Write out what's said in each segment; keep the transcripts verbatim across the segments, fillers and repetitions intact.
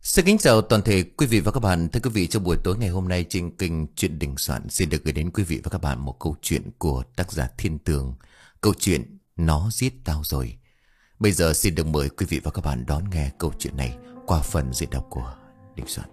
Xin kính chào toàn thể quý vị và các bạn. Thưa quý vị, trong buổi tối ngày hôm nay trên kênh Chuyện Đình Soạn xin được gửi đến quý vị và các bạn một câu chuyện của tác giả Thiên Tường. Câu chuyện Nó Giết Tao Rồi. Bây giờ xin được mời quý vị và các bạn đón nghe câu chuyện này qua phần diễn đọc của Đình Soạn.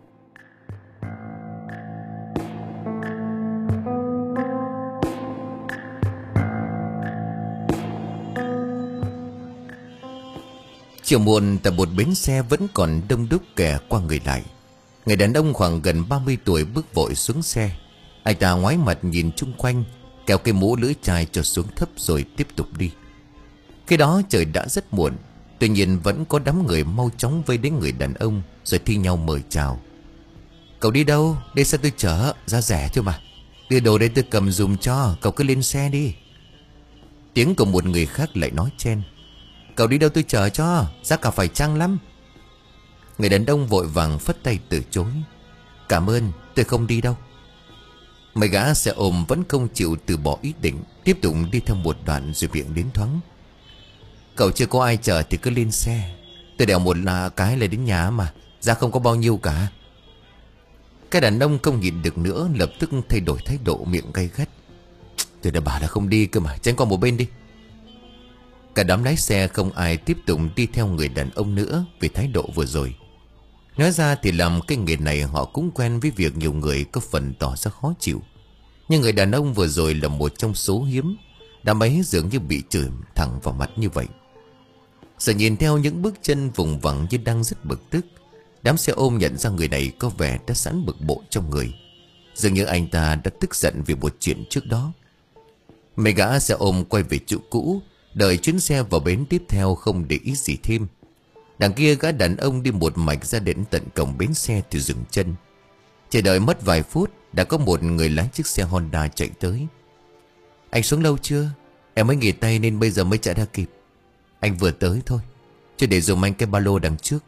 Chiều muộn tại một bến xe vẫn còn đông đúc kẻ qua người lại. Người đàn ông khoảng gần ba mươi tuổi bước vội xuống xe. Anh ta ngoái mặt nhìn chung quanh, kéo cái mũ lưỡi chai cho xuống thấp rồi tiếp tục đi. Khi đó trời đã rất muộn, tuy nhiên vẫn có đám người mau chóng vây đến người đàn ông rồi thi nhau mời chào. Cậu đi đâu? Đây sao tôi chở, giá rẻ thôi mà. Đưa đồ đây tôi cầm dùm cho, cậu cứ lên xe đi. Tiếng của một người khác lại nói chen. Cậu đi đâu tôi chở cho, giá cả phải chăng lắm. Người đàn ông vội vàng phất tay từ chối. Cảm ơn, tôi không đi đâu. Mấy gã xe ôm vẫn không chịu từ bỏ ý định, tiếp tục đi theo một đoạn rồi miệng đến thoáng. Cậu chưa có ai chở thì cứ lên xe, tôi đèo một là cái lại đến nhà mà, giá không có bao nhiêu cả. Cái đàn ông không nhịn được nữa, lập tức thay đổi thái độ, miệng gay gắt. Tôi đã bảo là không đi cơ mà, tránh qua một bên đi. Cả đám lái xe không ai tiếp tục đi theo người đàn ông nữa vì thái độ vừa rồi. Nói ra thì làm cái nghề này họ cũng quen với việc nhiều người có phần tỏ ra khó chịu. Nhưng người đàn ông vừa rồi là một trong số hiếm. Đám ấy dường như bị chửi thẳng vào mặt như vậy. Giờ nhìn theo những bước chân vùng vằng như đang rất bực tức, đám xe ôm nhận ra người này có vẻ đã sẵn bực bội trong người. Dường như anh ta đã tức giận vì một chuyện trước đó. Mấy gã xe ôm quay về chỗ cũ, đợi chuyến xe vào bến tiếp theo không để ý gì thêm. Đằng kia gã đàn ông đi một mạch ra đến tận cổng bến xe thì dừng chân. Chờ đợi mất vài phút, đã có một người lái chiếc xe Honda chạy tới. Anh xuống lâu chưa? Em mới nghỉ tay nên bây giờ mới chạy ra kịp. Anh vừa tới thôi, chứ để dùm anh cái ba lô đằng trước.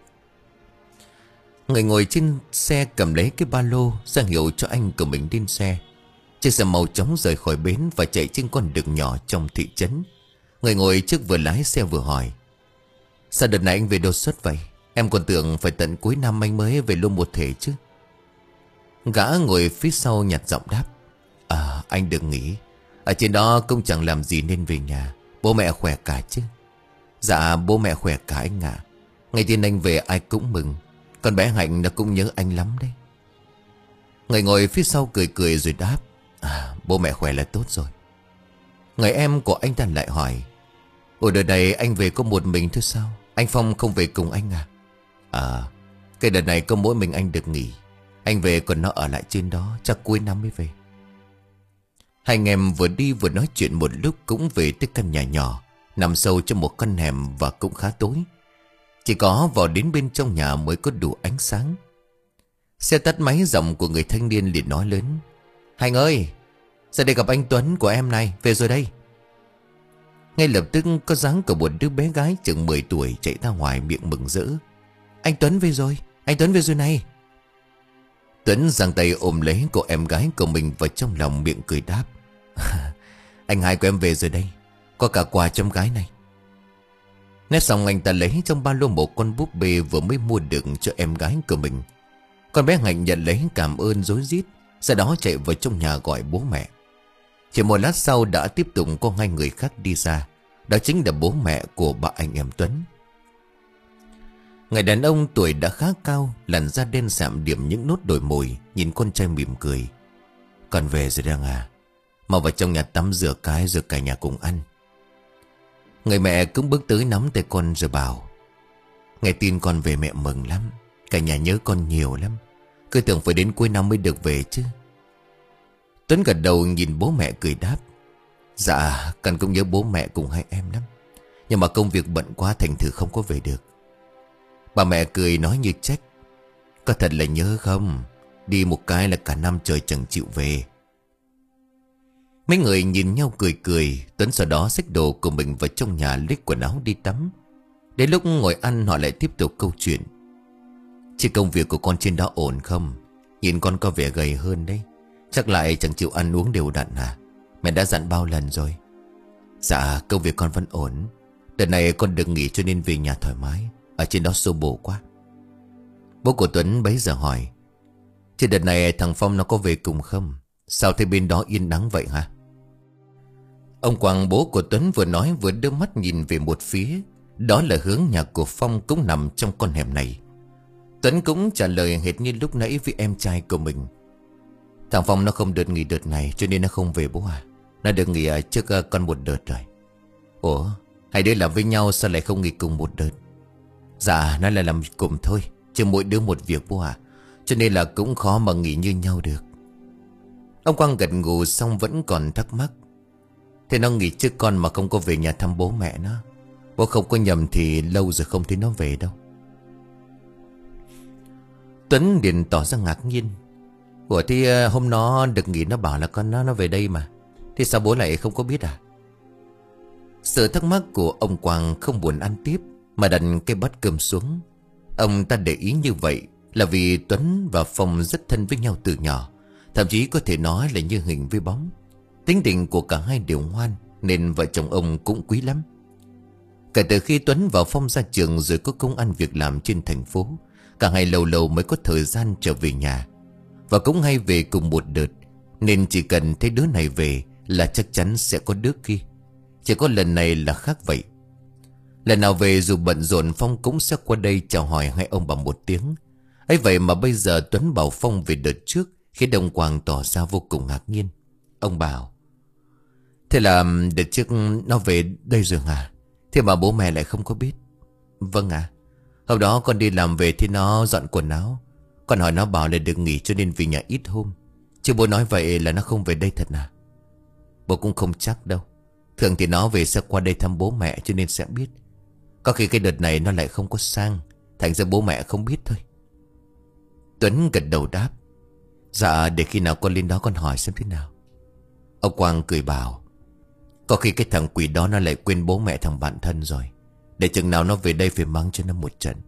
Người ngồi trên xe cầm lấy cái ba lô ra hiệu cho anh của mình lên xe. Chiếc xe mau chóng rời khỏi bến và chạy trên con đường nhỏ trong thị trấn. Người ngồi trước vừa lái xe vừa hỏi. Sao đợt này anh về đột xuất vậy? Em còn tưởng phải tận cuối năm anh mới về luôn một thể chứ. Gã ngồi phía sau nhặt giọng đáp. À, anh đừng nghĩ. Ở trên đó cũng chẳng làm gì nên về nhà. Bố mẹ khỏe cả chứ? Dạ bố mẹ khỏe cả anh ạ. Ngày tin anh về ai cũng mừng. Con bé Hạnh nó cũng nhớ anh lắm đấy. Người ngồi phía sau cười cười rồi đáp. À, bố mẹ khỏe là tốt rồi. Người em của anh ta lại hỏi. Ủa đợt này anh về có một mình thôi sao? Anh Phong không về cùng anh à? À, cái đợt này có mỗi mình anh được nghỉ. Anh về còn nó ở lại trên đó, chắc cuối năm mới về. Hai anh em vừa đi vừa nói chuyện một lúc cũng về tới căn nhà nhỏ, nằm sâu trong một căn hẻm và cũng khá tối. Chỉ có vào đến bên trong nhà mới có đủ ánh sáng. Xe tắt máy, giọng của người thanh niên liền nói lớn. Hành ơi, ra đây gặp anh Tuấn của em này, về rồi đây. Ngay lập tức có dáng của một đứa bé gái chừng mười tuổi chạy ra ngoài miệng mừng rỡ. Anh Tuấn về rồi, anh Tuấn về rồi này. Tuấn giang tay ôm lấy cô em gái của mình vào trong lòng, miệng cười đáp. Anh hai của em về rồi đây, có cả quà trong gái này. Nói xong anh ta lấy trong ba lô một con búp bê vừa mới mua được cho em gái của mình. Con bé Hạnh nhận lấy cảm ơn rối rít, sau đó chạy vào trong nhà gọi bố mẹ. Chỉ một lát sau đã tiếp tục có hai người khác đi ra. Đó chính là bố mẹ của ba anh em Tuấn. Người đàn ông tuổi đã khá cao, làn da đen sạm điểm những nốt đồi mồi, nhìn con trai mỉm cười. Con về rồi đang à? Mau vào trong nhà tắm rửa cái rồi cả nhà cùng ăn. Người mẹ cũng bước tới nắm tay con rồi bảo. Nghe tin con về mẹ mừng lắm. Cả nhà nhớ con nhiều lắm. Cứ tưởng phải đến cuối năm mới được về chứ. Tuấn gật đầu nhìn bố mẹ cười đáp. Dạ con cũng nhớ bố mẹ cùng hai em lắm. Nhưng mà công việc bận quá thành thử không có về được. Bà mẹ cười nói như trách. Có thật là nhớ không? Đi một cái là cả năm trời chẳng chịu về. Mấy người nhìn nhau cười cười. Tuấn sau đó xách đồ của mình vào trong nhà lấy quần áo đi tắm. Đến lúc ngồi ăn họ lại tiếp tục câu chuyện. Chứ công việc của con trên đó ổn không? Nhìn con có vẻ gầy hơn đấy. Chắc lại chẳng chịu ăn uống đều đặn hả? Mẹ đã dặn bao lần rồi. Dạ công việc con vẫn ổn. Đợt này con được nghỉ cho nên về nhà thoải mái. Ở trên đó xô bồ quá. Bố của Tuấn bấy giờ hỏi: Chứ đợt này thằng Phong nó có về cùng không? Sao thế bên đó yên ắng vậy hả? Ông Quang bố của Tuấn vừa nói vừa đưa mắt nhìn về một phía. Đó là hướng nhà của Phong cũng nằm trong con hẻm này. Tuấn cũng trả lời hệt như lúc nãy với em trai của mình. Thằng Phong nó không được nghỉ đợt này cho nên nó không về bố à. Nó được nghỉ trước con một đợt rồi. Ủa, hai đứa làm với nhau sao lại không nghỉ cùng một đợt? Dạ, nó là làm cùng thôi, chứ mỗi đứa một việc bố à. Cho nên là cũng khó mà nghỉ như nhau được. Ông Quang gật gù xong vẫn còn thắc mắc. Thế nó nghỉ trước con mà không có về nhà thăm bố mẹ nó. Bố không có nhầm thì lâu rồi không thấy nó về đâu. Tuấn liền tỏ ra ngạc nhiên. Ủa thì hôm nó được nghỉ nó bảo là con nó nó về đây mà. Thì sao bố lại không có biết à? Sự thắc mắc của ông Quang không buồn ăn tiếp mà đặt cái bát cơm xuống. Ông ta để ý như vậy là vì Tuấn và Phong rất thân với nhau từ nhỏ. Thậm chí có thể nói là như hình với bóng. Tính tình của cả hai đều ngoan nên vợ chồng ông cũng quý lắm. Kể từ khi Tuấn và Phong ra trường rồi có công ăn việc làm trên thành phố, cả hai lâu lâu mới có thời gian trở về nhà. Và cũng hay về cùng một đợt, nên chỉ cần thấy đứa này về là chắc chắn sẽ có đứa kia. Chỉ có lần này là khác vậy. Lần nào về dù bận rộn Phong cũng sẽ qua đây chào hỏi hai ông bằng một tiếng. Ấy vậy mà bây giờ Tuấn bảo Phong về đợt trước khiến ông Quang tỏ ra vô cùng ngạc nhiên. Ông bảo: Thế là đợt trước nó về đây rồi à? Thế mà bố mẹ lại không có biết. Vâng ạ. À, hôm đó con đi làm về thì nó dọn quần áo. Con hỏi nó bảo là được nghỉ cho nên về nhà ít hôm. Chứ bố nói vậy là nó không về đây thật à? Bố cũng không chắc đâu. Thường thì nó về sẽ qua đây thăm bố mẹ cho nên sẽ biết. Có khi cái đợt này nó lại không có sang, thành ra bố mẹ không biết thôi. Tuấn gật đầu đáp: Dạ, để khi nào con lên đó con hỏi xem thế nào. Ông Quang cười bảo: Có khi cái thằng quỷ đó nó lại quên bố mẹ thằng bạn thân rồi. Để chừng nào nó về đây phải mắng cho nó một trận.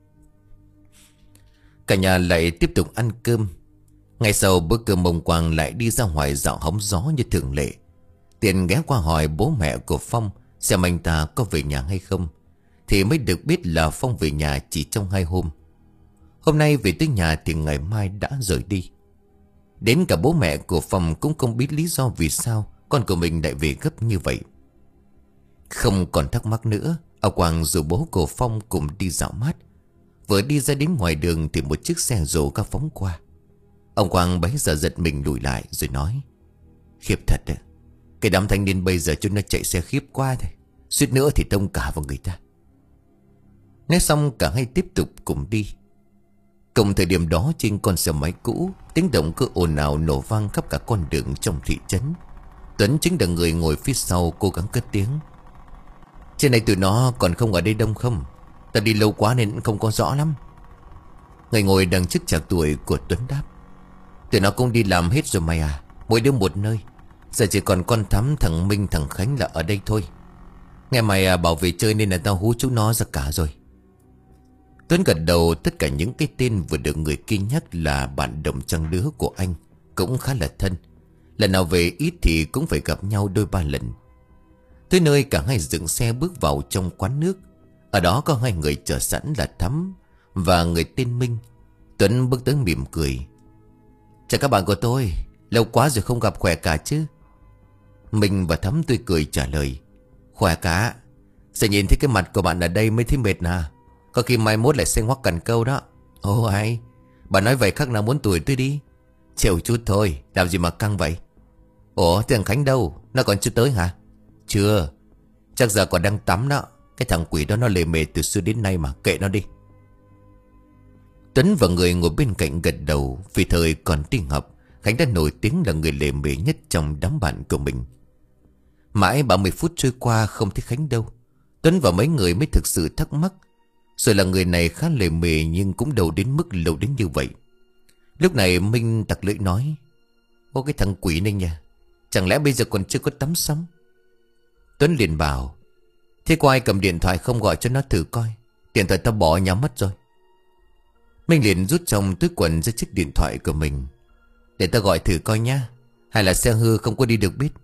Cả nhà lại tiếp tục ăn cơm. Ngay sau bữa cơm ông Quang lại đi ra ngoài dạo hóng gió như thường lệ. Tiện ghé qua hỏi bố mẹ của Phong xem anh ta có về nhà hay không. Thì mới được biết là Phong về nhà chỉ trong hai hôm. Hôm nay về tới nhà thì ngày mai đã rời đi. Đến cả bố mẹ của Phong cũng không biết lý do vì sao con của mình lại về gấp như vậy. Không còn thắc mắc nữa, ông Quang rủ bố của Phong cùng đi dạo mát. Vừa đi ra đến ngoài đường thì một chiếc xe rồ ga phóng qua. Ông Quang bấy giờ giật mình lùi lại rồi nói: Khiếp thật đấy. Cái đám thanh niên bây giờ chúng nó chạy xe khiếp quá thôi. Suýt nữa thì tông cả vào người ta. Nói xong cả hai tiếp tục cùng đi. Cùng thời điểm đó trên con xe máy cũ, tiếng động cứ ồn ào nổ vang khắp cả con đường trong thị trấn. Tuấn chính là người ngồi phía sau cố gắng cất tiếng: Trên này tụi nó còn không ở đây đông không? Ta đi lâu quá nên không có rõ lắm. Người ngồi đằng trước chạc tuổi của Tuấn đáp: Tụi nó cũng đi làm hết rồi mày à. Mỗi đứa một nơi. Giờ chỉ còn con Thắm, thằng Minh, thằng Khánh là ở đây thôi. Nghe mày à, bảo về chơi nên là tao hú chúng nó ra cả rồi. Tuấn gật đầu. Tất cả những cái tên vừa được người kia nhắc là bạn đồng trang lứa của anh, cũng khá là thân. Lần nào về ít thì cũng phải gặp nhau đôi ba lần. Tới nơi cả hai dừng xe bước vào trong quán nước. Ở đó có hai người chờ sẵn là Thắm và người tên Minh. Tuấn bước tới mỉm cười: Chào các bạn của tôi. Lâu quá rồi không gặp, khỏe cả chứ? Minh và Thắm tươi cười trả lời: Khỏe cả. Sẽ nhìn thấy cái mặt của bạn ở đây mới thấy mệt à. Có khi mai mốt lại xanh hoắc cần câu đó. Ồ ai, bà nói vậy khác nào muốn tuổi tôi đi. Chịu chút thôi, làm gì mà căng vậy? Ủa thằng Khánh đâu? Nó còn chưa tới hả? Chưa. Chắc giờ còn đang tắm đó. Cái thằng quỷ đó nó lề mề từ xưa đến nay mà, kệ nó đi. Tuấn và người ngồi bên cạnh gật đầu. Vì thời còn đi học, Khánh đã nổi tiếng là người lề mề nhất trong đám bạn của mình. Mãi ba mươi phút trôi qua không thấy Khánh đâu. Tuấn và mấy người mới thực sự thắc mắc. Rồi là người này khá lề mề nhưng cũng đâu đến mức lâu đến như vậy. Lúc này Minh tặc lưỡi nói: Ô cái thằng quỷ này nha, chẳng lẽ bây giờ còn chưa có tắm xong? Tuấn liền bảo: Thế có ai cầm điện thoại không gọi cho nó thử coi? Điện thoại tao bỏ ở nhà mất rồi. Minh liền rút trong túi quần ra chiếc điện thoại của mình: Để tao gọi thử coi nhá. Hay là xe hư không có đi được biết.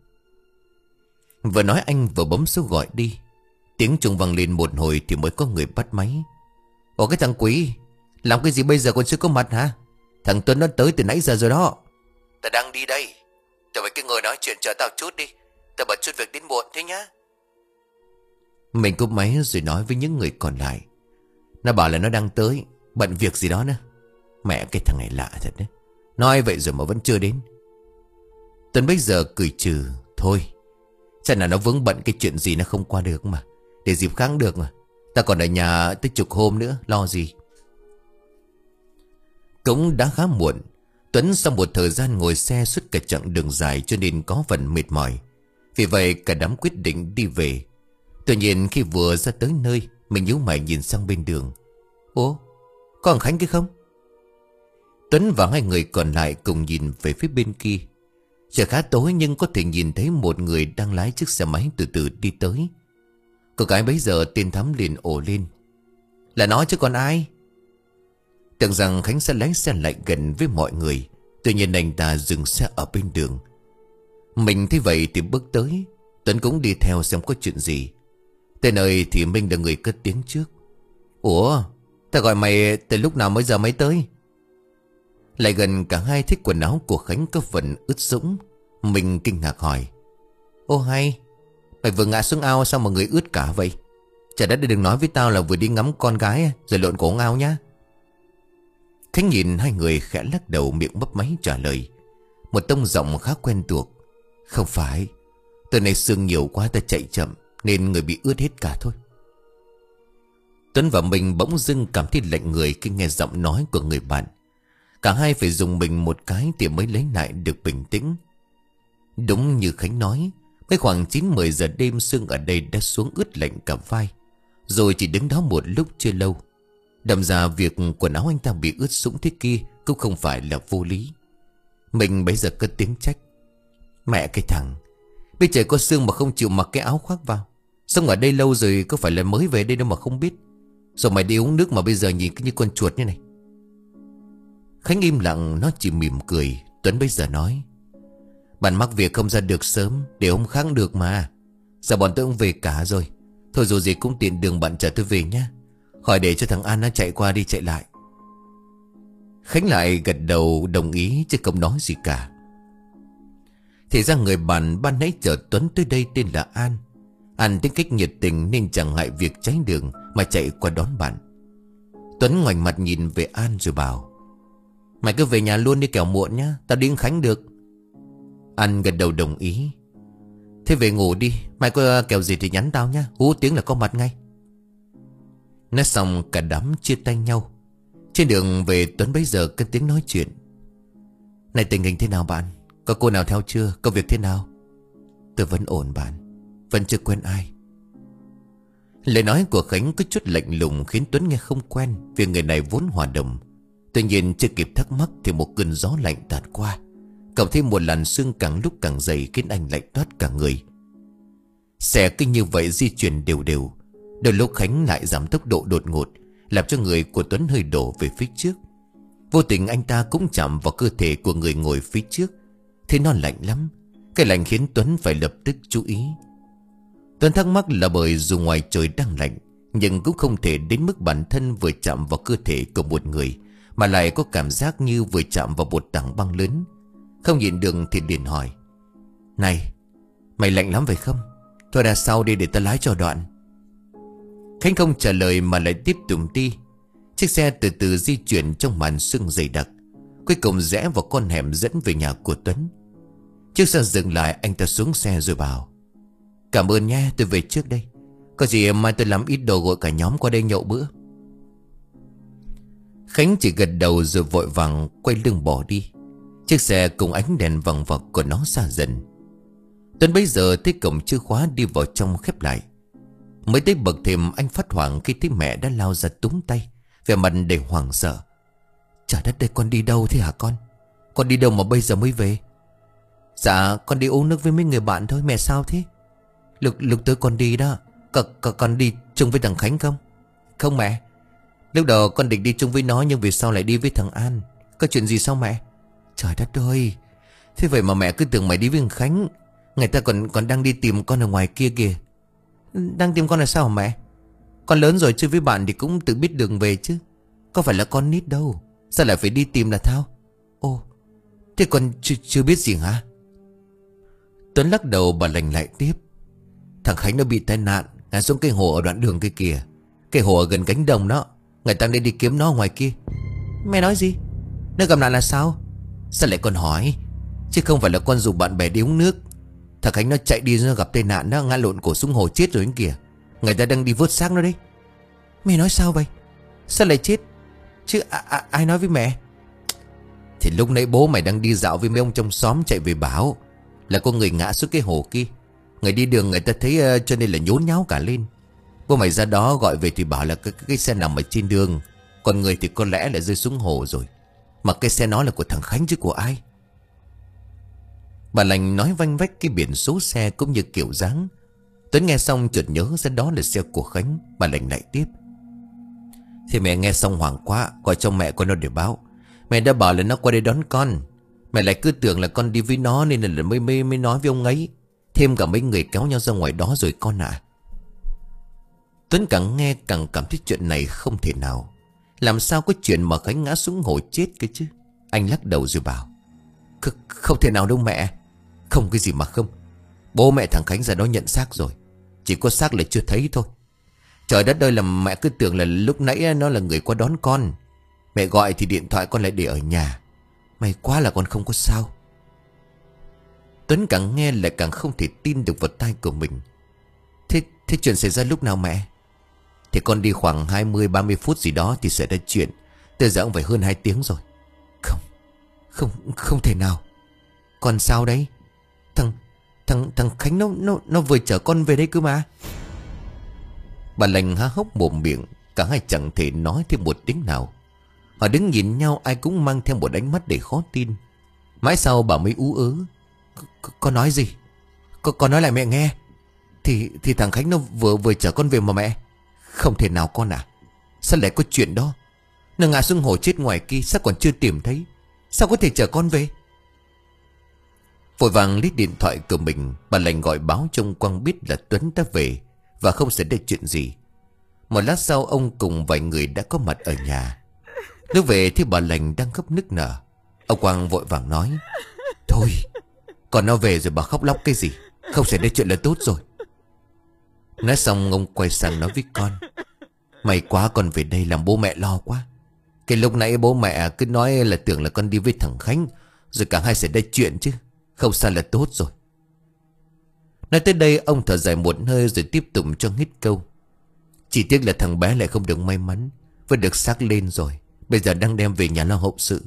Vừa nói anh vừa bấm số gọi đi. Tiếng chuông vang lên một hồi thì mới có người bắt máy. Ủa cái thằng quý, Làm cái gì bây giờ còn chưa có mặt hả? Thằng Tuấn nó tới từ nãy giờ rồi đó. Ta đang đi đây. Tao phải cái ngồi nói chuyện chờ tao chút đi. Tao bận chút việc đến muộn thế nhá. Mình cúp máy rồi nói với những người còn lại. Nó bảo là nó đang tới, bận việc gì đó nữa. Mẹ, cái thằng này lạ thật đấy. Nói vậy rồi mà vẫn chưa đến. Tuấn bây giờ cười trừ. Thôi, chắc là nó vướng bận cái chuyện gì nó không qua được mà. Để dịp khác được mà. Ta còn ở nhà tới chục hôm nữa, lo gì. Cũng đã khá muộn. Tuấn sau một thời gian ngồi xe suốt cả chặng đường dài cho nên có phần mệt mỏi. Vì vậy cả đám quyết định đi về. Tuy nhiên khi vừa ra tới nơi, mình nhíu mày nhìn sang bên đường. Ủa, có thằng Khánh kia không? Tuấn và hai người còn lại cùng nhìn về phía bên kia. Trời khá tối nhưng có thể nhìn thấy một người đang lái chiếc xe máy từ từ đi tới. Cô gái bấy giờ tên Thắm liền ồ lên. Là nó chứ còn ai? Tưởng rằng Khánh sẽ lái xe lại gần với mọi người. Tuy nhiên anh ta dừng xe ở bên đường. Mình thấy vậy thì bước tới. Tuấn cũng đi theo xem có chuyện gì. Tới nơi thì Minh là người cất tiếng trước. Ủa, ta gọi mày từ lúc nào mới giờ mới tới? Lại gần cả hai thấy quần áo của Khánh có phần ướt sũng. Mình kinh ngạc hỏi. Ô hay, mày vừa ngã xuống ao sao mà người ướt cả vậy? Trời đất, đừng nói với tao là vừa đi ngắm con gái rồi lộn cổ ao nhá. Khánh nhìn hai người khẽ lắc đầu, miệng mấp máy trả lời. Một tông giọng khá quen thuộc. Không phải, từ này sương nhiều quá ta chạy chậm nên người bị ướt hết cả thôi. Tuấn và mình bỗng dưng cảm thấy lạnh người khi nghe giọng nói của người bạn. Cả hai phải dùng mình một cái thì mới lấy lại được bình tĩnh. Đúng như Khánh nói, mới khoảng chín mười giờ đêm sương ở đây đã xuống ướt lạnh cả vai. Rồi chỉ đứng đó một lúc chưa lâu. Đâm ra việc quần áo anh ta bị ướt sũng thế kia cũng không phải là vô lý. Mình bấy giờ cất tiếng trách. Mẹ cái thằng, bây giờ có sương mà không chịu mặc cái áo khoác vào. Sống ở đây lâu rồi có phải là mới về đây đâu mà không biết. Rồi mày đi uống nước mà bây giờ nhìn như con chuột như này. Khánh im lặng, nó chỉ mỉm cười. Tuấn bây giờ nói. Bạn mắc việc không ra được sớm, để hôm khác được mà. Giờ bọn tôi cũng về cả rồi. Thôi dù gì cũng tiện đường bạn chờ tôi về nhé. Khỏi để cho thằng An nó chạy qua đi chạy lại. Khánh lại gật đầu đồng ý chứ không nói gì cả. Thì ra người bạn ban nãy chờ Tuấn tới đây tên là An. An tính cách nhiệt tình nên chẳng ngại việc trái đường mà chạy qua đón bạn. Tuấn ngoảnh mặt nhìn về An rồi bảo. Mày cứ về nhà luôn đi kẻo muộn nhá, tao đi với Khánh được. An gật đầu đồng ý. Thế về ngủ đi, mày có kẹo gì thì nhắn tao nhá, hú tiếng là có mặt ngay. Nói xong cả đám chia tay nhau. Trên đường về Tuấn bấy giờ cất tiếng nói chuyện. Này, tình hình thế nào bạn? Có cô nào theo chưa? Công việc thế nào? Tôi vẫn ổn bạn, vẫn chưa quen ai. Lời nói của Khánh có chút lạnh lùng khiến Tuấn nghe không quen, vì người này vốn hòa đồng. Tuy nhiên chưa kịp thắc mắc thì một cơn gió lạnh tạt qua, cộng thêm một làn sương càng lúc càng dày khiến anh lạnh toát cả người. Xe cứ như vậy di chuyển đều đều. Đôi lúc Khánh lại giảm tốc độ đột ngột, làm cho người của Tuấn hơi đổ về phía trước. Vô tình anh ta cũng chạm vào cơ thể của người ngồi phía trước. Thế nó lạnh lắm. Cái lạnh khiến Tuấn phải lập tức chú ý. Tuấn thắc mắc là bởi dù ngoài trời đang lạnh, nhưng cũng không thể đến mức bản thân vừa chạm vào cơ thể của một người mà lại có cảm giác như vừa chạm vào một tảng băng lớn. Không nhịn được thì liền hỏi. Này, mày lạnh lắm phải không? Thôi đã sau đi để ta lái cho đoạn. Khánh không trả lời mà lại tiếp tục đi. Chiếc xe từ từ di chuyển trong màn sương dày đặc, cuối cùng rẽ vào con hẻm dẫn về nhà của Tuấn. Chiếc xe dừng lại, anh ta xuống xe rồi bảo. Cảm ơn nha, tôi về trước đây. Có gì mai tôi làm ít đồ gọi cả nhóm qua đây nhậu bữa. Khánh chỉ gật đầu rồi vội vàng quay lưng bỏ đi. Chiếc xe cùng ánh đèn vằng vặc của nó xa dần. Tuấn bấy giờ thấy cổng chìa khóa đi vào trong khép lại. Mới tới bậc thềm anh phát hoảng khi thấy mẹ đã lao ra túm tay, vẻ mặt đầy hoảng sợ. Trời đất ơi, con đi đâu thế hả con? Con đi đâu mà bây giờ mới về? Dạ con đi uống nước với mấy người bạn thôi. Mẹ sao thế? Lúc, lúc tới con đi đó, C -c Con đi chung với thằng Khánh không? Không mẹ. Lúc đầu con định đi chung với nó, nhưng vì sao lại đi với thằng An? Có chuyện gì sao mẹ? Trời đất ơi, thế vậy mà mẹ cứ tưởng mày đi với thằng Khánh. Người ta còn còn đang đi tìm con ở ngoài kia kìa. Đang tìm con là sao hả mẹ? Con lớn rồi chơi với bạn thì cũng tự biết đường về chứ. Có phải là con nít đâu. Sao lại phải đi tìm là Thao? Ô, thế con chưa, chưa biết gì hả? Tuấn lắc đầu. Bà Lành lại tiếp. Thằng Khánh nó bị tai nạn, ngã xuống cái hồ ở đoạn đường kia kìa. Cái hồ ở gần cánh đồng đó. Người ta nên đi kiếm nó ngoài kia. Mẹ nói gì? Nó gặp nạn là sao? Sao lại còn hỏi? Chứ không phải là con rủ bạn bè đi uống nước. Thằng Khánh nó chạy đi, nó gặp tai nạn, nó ngã lộn cổ xuống hồ chết rồi kìa. Người ta đang đi vớt xác nó đấy. Mẹ nói sao vậy? Sao lại chết? Chứ à, à, ai nói với mẹ? Thì lúc nãy bố mày đang đi dạo với mấy ông trong xóm chạy về báo là có người ngã xuống cái hồ kia. Người đi đường người ta thấy uh, cho nên là nhốn nháo cả lên. Bố mày ra đó gọi về thì bảo là cái, cái, cái xe nằm ở trên đường. Còn người thì có lẽ là rơi xuống hồ rồi. Mà cái xe nó là của thằng Khánh chứ của ai. Bà Lành nói vanh vách cái biển số xe cũng như kiểu dáng. Tuấn nghe xong chợt nhớ ra đó là xe của Khánh. Bà Lành lại tiếp. Thì mẹ nghe xong hoảng quá, gọi cho mẹ con nó để báo. Mẹ đã bảo là nó qua đây đón con. Mẹ lại cứ tưởng là con đi với nó nên là mới mới, mới nói với ông ấy. Thêm cả mấy người kéo nhau ra ngoài đó rồi con ạ. À. Tuấn càng nghe càng cảm thấy chuyện này không thể nào. Làm sao có chuyện mà Khánh ngã xuống hồ chết cơ chứ. Anh lắc đầu rồi bảo. Không thể nào đâu mẹ. Không cái gì mà không. Bố mẹ thằng Khánh ra đó nhận xác rồi. Chỉ có xác là chưa thấy thôi. Trời đất ơi, là mẹ cứ tưởng là lúc nãy nó là người qua đón con. Mẹ gọi thì điện thoại con lại để ở nhà. May quá là con không có sao. Tuấn càng nghe lại càng không thể tin được vào tai của mình. Thế, thế chuyện xảy ra lúc nào mẹ? Thì con đi khoảng hai mươi ba mươi phút gì đó thì xảy ra chuyện. Tới giờ cũng phải hơn hai tiếng rồi. Không, không, không thể nào. Con sao đấy? Thằng, thằng, thằng Khánh nó, nó, nó vừa chở con về đây cơ mà. Bà Lành há hốc mồm miệng. Cả hai chẳng thể nói thêm một tiếng nào. Họ đứng nhìn nhau, ai cũng mang theo một ánh mắt để khó tin. Mãi sau bà mới ú ớ. Con nói gì? Con, con nói lại mẹ nghe. Thì thì thằng Khánh nó vừa vừa chở con về mà mẹ. Không thể nào con à. Sao lại có chuyện đó? Nó ngã xuống hồ chết ngoài kia, sao còn chưa tìm thấy? Sao có thể chở con về? Vội vàng lấy điện thoại của mình, bà Lành gọi báo cho ông Quang biết là Tuấn đã về và không xảy ra chuyện gì. Một lát sau ông cùng vài người đã có mặt ở nhà. Lúc về thì bà Lành đang khóc nức nở. Ông Quang vội vàng nói. Thôi, còn nó về rồi bà khóc lóc cái gì? Không xảy ra chuyện là tốt rồi. Nói xong ông quay sang nói với con. May quá con về đây, làm bố mẹ lo quá. Cái lúc nãy bố mẹ cứ nói là tưởng là con đi với thằng Khánh, rồi cả hai xảy ra chuyện chứ. Không sao là tốt rồi. Nói tới đây ông thở dài một hơi rồi tiếp tục cho hít câu. Chỉ tiếc là thằng bé lại không được may mắn. Vẫn được xác lên rồi. Bây giờ đang đem về nhà lo hậu sự.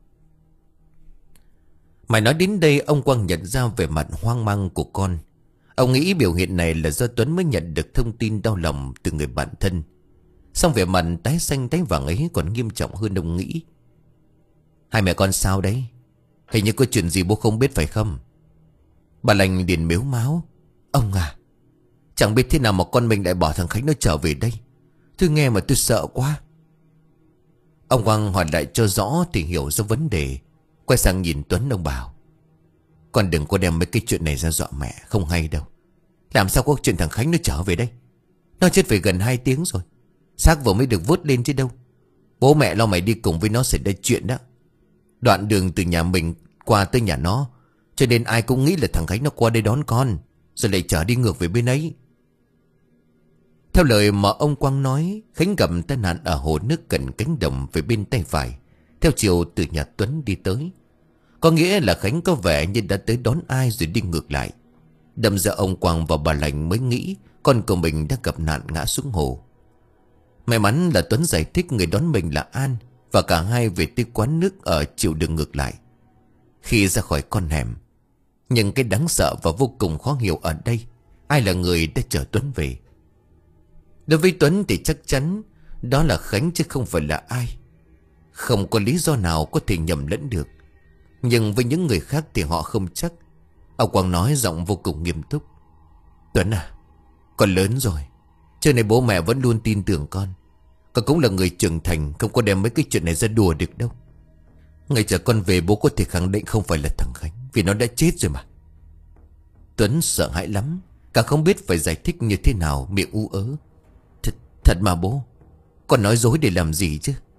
Mày nói đến đây ông Quang nhận ra về mặt hoang mang của con. Ông nghĩ biểu hiện này là do Tuấn mới nhận được thông tin đau lòng từ người bạn thân. Song vẻ mặt tái xanh tái vàng ấy còn nghiêm trọng hơn ông nghĩ. Hai mẹ con sao đấy? Hình như có chuyện gì bố không biết phải không? Bà Lành liền mếu máo. Ông à, chẳng biết thế nào mà con mình lại bỏ thằng Khánh nó trở về đây. Tôi nghe mà tôi sợ quá. Ông Quang hỏi lại cho rõ thì hiểu ra vấn đề. Quay sang nhìn Tuấn, ông bảo. Con đừng có đem mấy cái chuyện này ra dọa mẹ, không hay đâu. Làm sao có chuyện thằng Khánh nó trở về đây? Nó chết về gần hai tiếng rồi. Xác vừa mới được vớt lên chứ đâu. Bố mẹ lo mày đi cùng với nó xảy ra chuyện đó. Đoạn đường từ nhà mình qua tới nhà nó, cho nên ai cũng nghĩ là thằng Khánh nó qua đây đón con, rồi lại trở đi ngược về bên ấy. Theo lời mà ông Quang nói, Khánh gặp tai nạn ở hồ nước gần cánh đồng về bên tay phải, theo chiều từ nhà Tuấn đi tới. Có nghĩa là Khánh có vẻ như đã tới đón ai rồi đi ngược lại. Đâm ra ông Quang và bà Lành mới nghĩ con của mình đã gặp nạn ngã xuống hồ. May mắn là Tuấn giải thích người đón mình là An, và cả hai về tới quán nước ở chiều đường ngược lại. Khi ra khỏi con hẻm, nhưng cái đáng sợ và vô cùng khó hiểu ở đây, ai là người đã chở Tuấn về? Đối với Tuấn thì chắc chắn đó là Khánh chứ không phải là ai. Không có lý do nào có thể nhầm lẫn được. Nhưng với những người khác thì họ không chắc. Ông Quang nói giọng vô cùng nghiêm túc. Tuấn à, con lớn rồi, trước này bố mẹ vẫn luôn tin tưởng con. Con cũng là người trưởng thành, không có đem mấy cái chuyện này ra đùa được đâu. Ngày chở con về bố có thể khẳng định không phải là thằng Khánh, vì nó đã chết rồi mà. Tuấn sợ hãi lắm, cả không biết phải giải thích như thế nào, miệng ú ớ. Thật, thật mà bố, con nói dối để làm gì chứ?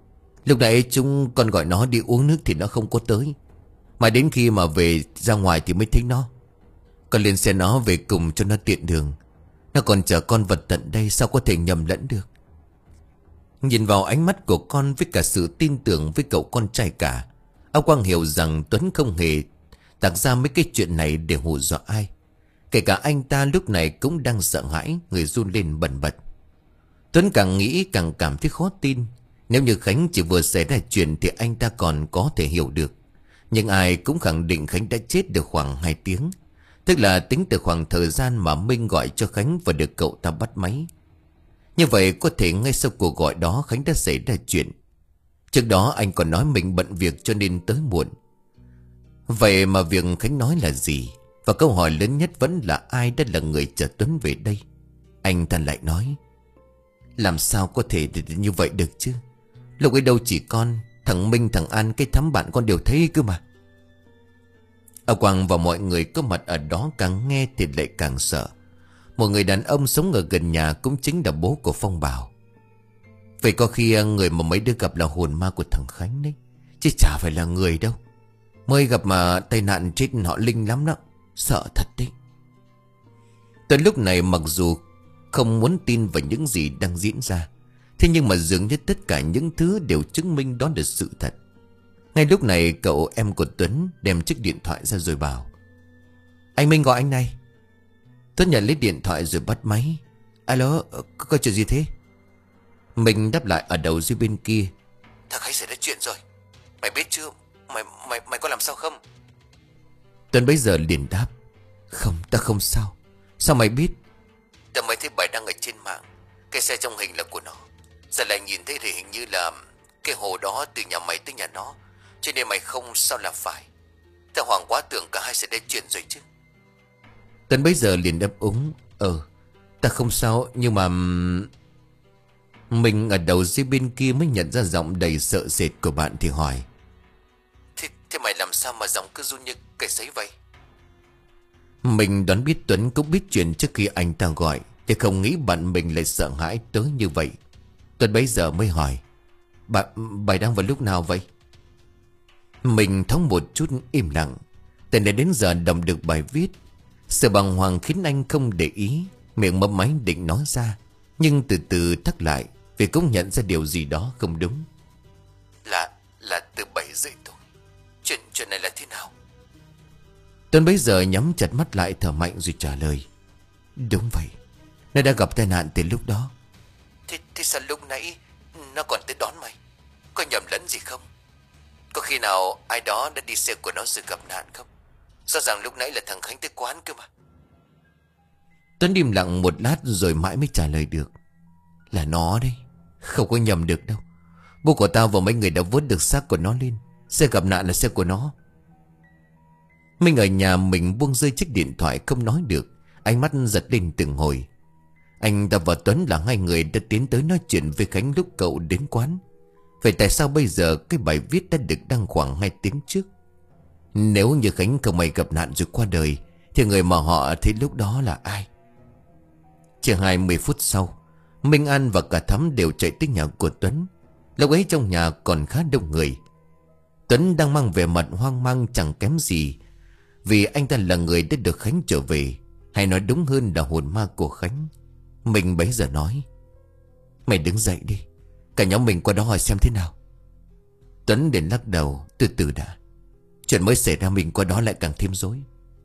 Lúc nãy chúng con gọi nó đi uống nước thì nó không có tới. Mà đến khi mà về ra ngoài thì mới thấy nó. Con lên xe nó về cùng cho nó tiện đường. Nó còn chở con vật tận đây, sao có thể nhầm lẫn được. Nhìn vào ánh mắt của con với cả sự tin tưởng với cậu con trai cả, ông Quang hiểu rằng Tuấn không hề đặt ra mấy cái chuyện này để hù dọa ai. Kể cả anh ta lúc này cũng đang sợ hãi, người run lên bần bật. Tuấn càng nghĩ càng cảm thấy khó tin. Nếu như Khánh chỉ vừa xảy ra chuyện thì anh ta còn có thể hiểu được. Nhưng ai cũng khẳng định Khánh đã chết được khoảng hai tiếng. Tức là tính từ khoảng thời gian mà Minh gọi cho Khánh và được cậu ta bắt máy. Như vậy có thể ngay sau cuộc gọi đó Khánh đã xảy ra chuyện. Trước đó anh còn nói mình bận việc cho nên tới muộn. Vậy mà việc Khánh nói là gì? Và câu hỏi lớn nhất vẫn là ai đã là người chở Tuấn về đây? Anh ta lại nói, làm sao có thể như vậy được chứ? Lúc ấy đâu chỉ con, thằng Minh, thằng An, cái thắm bạn con đều thấy cơ mà. Ông Quang và mọi người có mặt ở đó càng nghe thì lại càng sợ. Một người đàn ông sống ở gần nhà cũng chính là bố của Phong bảo. Vậy có khi người mà mấy đứa gặp là hồn ma của thằng Khánh đấy, chứ chả phải là người đâu. Mới gặp mà tai nạn chết họ linh lắm đó. Sợ thật đấy. Tuấn lúc này mặc dù không muốn tin vào những gì đang diễn ra, thế nhưng mà dường như tất cả những thứ đều chứng minh đó là sự thật. Ngay lúc này cậu em của Tuấn đem chiếc điện thoại ra rồi bảo, anh Minh gọi anh này. Tuấn nhận lấy điện thoại rồi bắt máy. Alo, có, có chuyện gì thế? Mình đáp lại ở đầu dưới bên kia, thằng Khánh xảy ra chuyện rồi. Mày biết chưa? Mày mày mày có làm sao không? Tuấn bấy giờ liền đáp, không, ta không sao. Sao mày biết? Ta mới thấy bài đăng ở trên mạng. Cái xe trong hình là của nó. Giờ lại nhìn thấy thì hình như là cái hồ đó từ nhà mày tới nhà nó, cho nên mày không sao là phải. Ta hoảng quá tưởng cả hai sẽ đến chuyện rồi chứ. Tuấn bấy giờ liền đáp úng, Ờ ta không sao. Nhưng mà mình ở đầu dưới bên kia mới nhận ra giọng đầy sợ sệt của bạn thì hỏi, Thế, thế mày làm sao mà giọng cứ run như cây sấy vậy? Mình đoán biết Tuấn cũng biết chuyện trước khi anh ta gọi, thì không nghĩ bạn mình lại sợ hãi tới như vậy. Tuấn bấy giờ mới hỏi, Bà, bài đăng vào lúc nào vậy? Mình thoáng một chút im lặng. Từ nãy đến giờ đọc được bài viết. Sự bàng hoàng khiến anh không để ý, miệng mấp máy định nói ra, nhưng từ từ thắt lại vì cũng nhận ra điều gì đó không đúng. Là, là từ bảy rưỡi tối. Chuyện, chuyện này là thế nào? Tuấn bấy giờ nhắm chặt mắt lại thở mạnh rồi trả lời, đúng vậy, nó đã gặp tai nạn từ lúc đó. Thế, thế sao lúc nãy nó còn tới đón mày? Có nhầm lẫn gì không? Có khi nào ai đó đã đi xe của nó rồi gặp nạn không? Rõ ràng lúc nãy là thằng Khánh tới quán cơ mà. Tuấn im lặng một lát rồi mãi mới trả lời được, là nó đấy, không có nhầm được đâu. Bố của tao và mấy người đã vớt được xác của nó lên. Xe gặp nạn là xe của nó. Mình ở nhà mình buông rơi chiếc điện thoại không nói được, ánh mắt giật lên từng hồi. Anh ta và Tuấn là hai người đã tiến tới nói chuyện với Khánh lúc cậu đến quán. Vậy tại sao bây giờ cái bài viết đã được đăng khoảng hai tiếng trước? Nếu như Khánh không may gặp nạn rồi qua đời, thì người mà họ thấy lúc đó là ai? Chỉ hai mươi phút sau, Minh An và cả Thắm đều chạy tới nhà của Tuấn. Lúc ấy trong nhà còn khá đông người. Tuấn đang mang vẻ mặt hoang mang chẳng kém gì, vì anh ta là người đã được Khánh trở về, hay nói đúng hơn là hồn ma của Khánh. Mình bấy giờ nói, mày đứng dậy đi, cả nhóm mình qua đó hỏi xem thế nào. Tuấn liền lắc đầu, từ từ đã. Chuyện mới xảy ra mình qua đó lại càng thêm rối.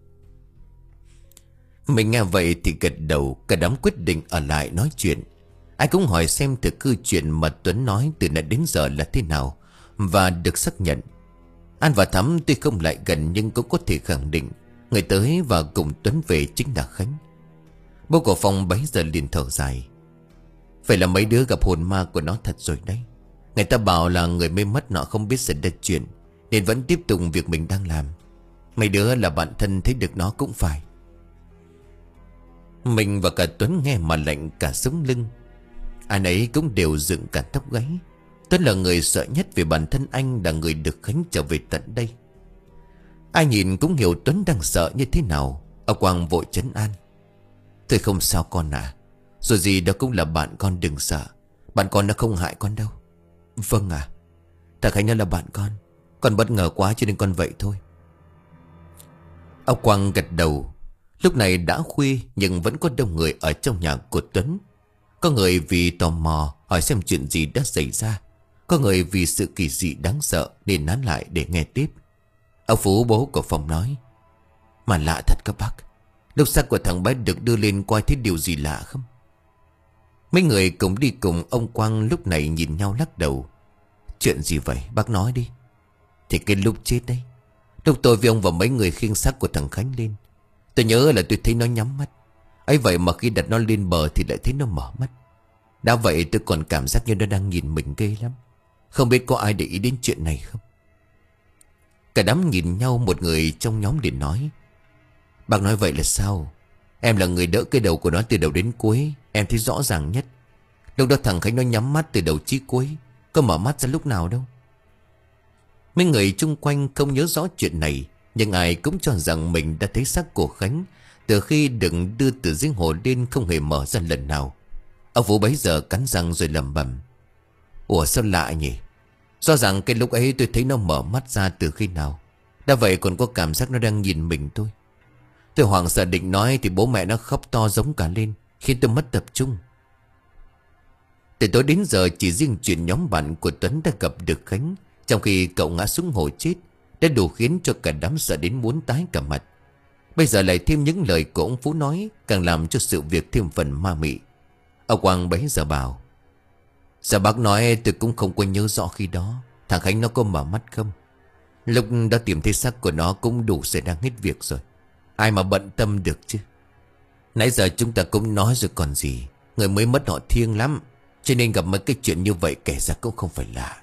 Mình nghe vậy thì gật đầu. Cả đám quyết định ở lại nói chuyện. Ai cũng hỏi xem thực hư chuyện mà Tuấn nói từ nãy đến giờ là thế nào, và được xác nhận. An và Thắm tuy không lại gần nhưng cũng có thể khẳng định người tới và cùng Tuấn về chính là Khánh. Bố của Phong bấy giờ liền thở dài, vậy là mấy đứa gặp hồn ma của nó thật rồi đấy. Người ta bảo là người mê mất nọ không biết xảy ra chuyện nên vẫn tiếp tục việc mình đang làm. Mấy đứa là bạn thân thấy được nó cũng phải. Mình và cả Tuấn nghe mà lạnh cả sống lưng. Ai nấy cũng đều dựng cả tóc gáy. Tuấn là người sợ nhất vì bản thân anh là người được Khánh trở về tận đây. Ai nhìn cũng hiểu Tuấn đang sợ như thế nào. Ông Quang vội trấn an, tôi không sao con à, rồi gì đó cũng là bạn con, đừng sợ. Bạn con nó không hại con đâu. Vâng à. Thằng Khánh nó là bạn con. Con bất ngờ quá cho nên con vậy thôi. Ông Quang gật đầu. Lúc này đã khuya nhưng vẫn có đông người ở trong nhà của Tuấn. Có người vì tò mò hỏi xem chuyện gì đã xảy ra. Có người vì sự kỳ dị đáng sợ nên nán lại để nghe tiếp. Ông Phú, bố của Phong, nói: Mà lạ thật các bác, lúc xác của thằng bé được đưa lên coi thấy điều gì lạ không? Mấy người cùng đi cùng ông Quang lúc này nhìn nhau lắc đầu. Chuyện gì vậy bác nói đi. Thì cái lúc chết đấy, lúc tôi với ông và mấy người khiêng xác của thằng Khánh lên, tôi nhớ là tôi thấy nó nhắm mắt. Ấy vậy mà khi đặt nó lên bờ thì lại thấy nó mở mắt. Đã vậy tôi còn cảm giác như nó đang nhìn mình ghê lắm. Không biết có ai để ý đến chuyện này không? Cả đám nhìn nhau, một người trong nhóm liền nói: Bác nói vậy là sao? Em là người đỡ cái đầu của nó từ đầu đến cuối, em thấy rõ ràng nhất. Lúc đó thằng Khánh nó nhắm mắt từ đầu chí cuối, có mở mắt ra lúc nào đâu. Mấy người chung quanh không nhớ rõ chuyện này, nhưng ai cũng cho rằng mình đã thấy xác của Khánh từ khi đừng đưa từ giếng hồ lên, không hề mở ra lần nào. Ông Vũ bấy giờ cắn răng rồi lẩm bẩm: Ủa sao lạ nhỉ? Rõ ràng cái lúc ấy tôi thấy nó mở mắt ra từ khi nào. Đã vậy còn có cảm giác nó đang nhìn mình tôi. Tôi hoảng sợ định nói thì bố mẹ nó khóc to giống cả lên, khiến tôi mất tập trung. Từ tối đến giờ chỉ riêng chuyện nhóm bạn của Tuấn đã gặp được Khánh trong khi cậu ngã xuống hồ chết đã đủ khiến cho cả đám sợ đến muốn tái cả mặt. Bây giờ lại thêm những lời của ông Phú nói, càng làm cho sự việc thêm phần ma mị. Ông Quang bấy giờ bảo: Dạ bác nói tôi cũng không có nhớ rõ khi đó thằng Khánh nó có mở mắt không. Lúc đó tìm thấy xác của nó cũng đủ sẽ đang hết việc rồi. Ai mà bận tâm được chứ. Nãy giờ chúng ta cũng nói rồi còn gì. Người mới mất họ thiêng lắm, cho nên gặp mấy cái chuyện như vậy kể ra cũng không phải lạ.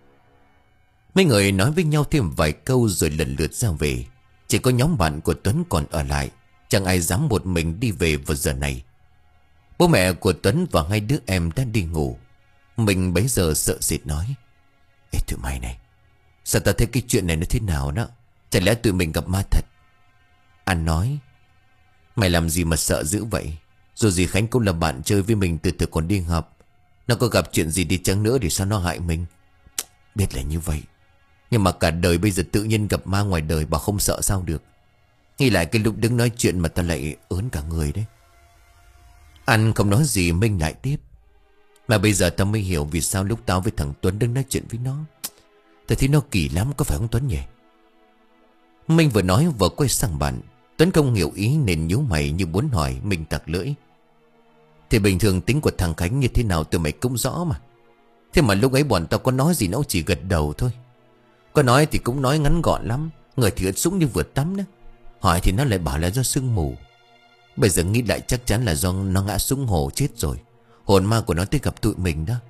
Mấy người nói với nhau thêm vài câu rồi lần lượt ra về. Chỉ có nhóm bạn của Tuấn còn ở lại. Chẳng ai dám một mình đi về vào giờ này. Bố mẹ của Tuấn và hai đứa em đã đi ngủ. Mình bấy giờ sợ sệt nói: Ê tụi mày này, sao tao thấy cái chuyện này nó thế nào đó? Chẳng lẽ tụi mình gặp ma thật? Anh nói: Mày làm gì mà sợ dữ vậy? Dù gì Khánh cũng là bạn chơi với mình từ từ còn đi học. Nó có gặp chuyện gì đi chăng nữa thì sao nó hại mình? Biết là như vậy, nhưng mà cả đời bây giờ tự nhiên gặp ma ngoài đời, bà không sợ sao được. Nghĩ lại cái lúc đứng nói chuyện mà tao lại ớn cả người đấy. Anh không nói gì, Minh lại tiếp: Mà bây giờ tao mới hiểu vì sao lúc tao với thằng Tuấn đứng nói chuyện với nó, tao thấy nó kỳ lắm, có phải không Tuấn nhỉ? Minh vừa nói vừa quay sang bạn. Tuấn không hiểu ý nên nhíu mày như muốn hỏi. Minh tặc lưỡi: Thì bình thường tính của thằng Khánh như thế nào tụi mày cũng rõ mà. Thế mà lúc ấy bọn tao có nói gì nó chỉ gật đầu thôi. Có nói thì cũng nói ngắn gọn lắm. Người thì ướt sũng như vừa tắm đó. Hỏi thì nó lại bảo là do sương mù. Bây giờ nghĩ lại chắc chắn là do nó ngã xuống hồ chết rồi. Hồn ma của nó tới gặp tụi mình đó.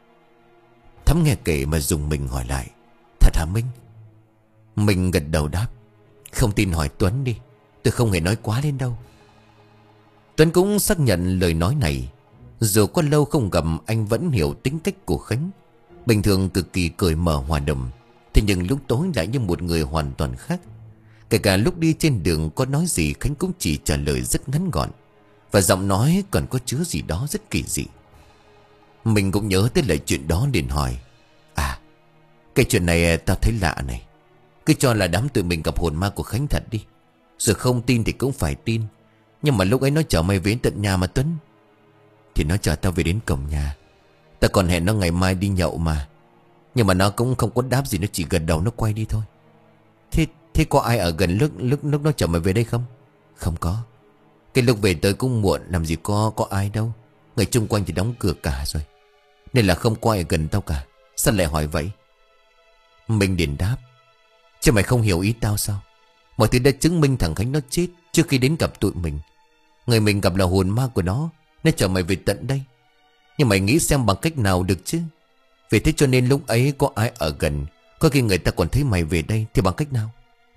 Thắm nghe kể mà dùng mình hỏi lại: Thật hả Minh? Mình gật đầu đáp: Không tin hỏi Tuấn đi, tôi không hề nói quá lên đâu. Tuấn cũng xác nhận lời nói này. Dù có lâu không gặp, anh vẫn hiểu tính cách của Khánh. Bình thường cực kỳ cởi mở hòa đồng, thế nhưng lúc tối lại như một người hoàn toàn khác. Kể cả lúc đi trên đường có nói gì Khánh cũng chỉ trả lời rất ngắn gọn. Và giọng nói còn có chứa gì đó rất kỳ dị. Mình cũng nhớ tới lời chuyện đó liền hỏi: À, cái chuyện này tao thấy lạ này. Cứ cho là đám tụi mình gặp hồn ma của Khánh thật đi. Rồi không tin thì cũng phải tin. Nhưng mà lúc ấy nó chở mày về tận nhà mà Tuấn. Thì nó chở tao về đến cổng nhà. Ta còn hẹn nó ngày mai đi nhậu mà. Nhưng mà nó cũng không có đáp gì, nó chỉ gật đầu nó quay đi thôi. Thế, thế có ai ở gần lúc, lúc, lúc nó chở mày về đây không? Không có. Cái lúc về tới cũng muộn, làm gì có có ai đâu. Người chung quanh thì đóng cửa cả rồi. Nên là không có ai ở gần tao cả. Sao lại hỏi vậy? Mình liền đáp: Chứ mày không hiểu ý tao sao? Mọi thứ đã chứng minh thằng Khánh nó chết trước khi đến gặp tụi mình. Người mình gặp là hồn ma của nó. Nó chở mày về tận đây. Nhưng mày nghĩ xem bằng cách nào được chứ? Vì thế cho nên lúc ấy có ai ở gần, có khi người ta còn thấy mày về đây, thì bằng cách nào?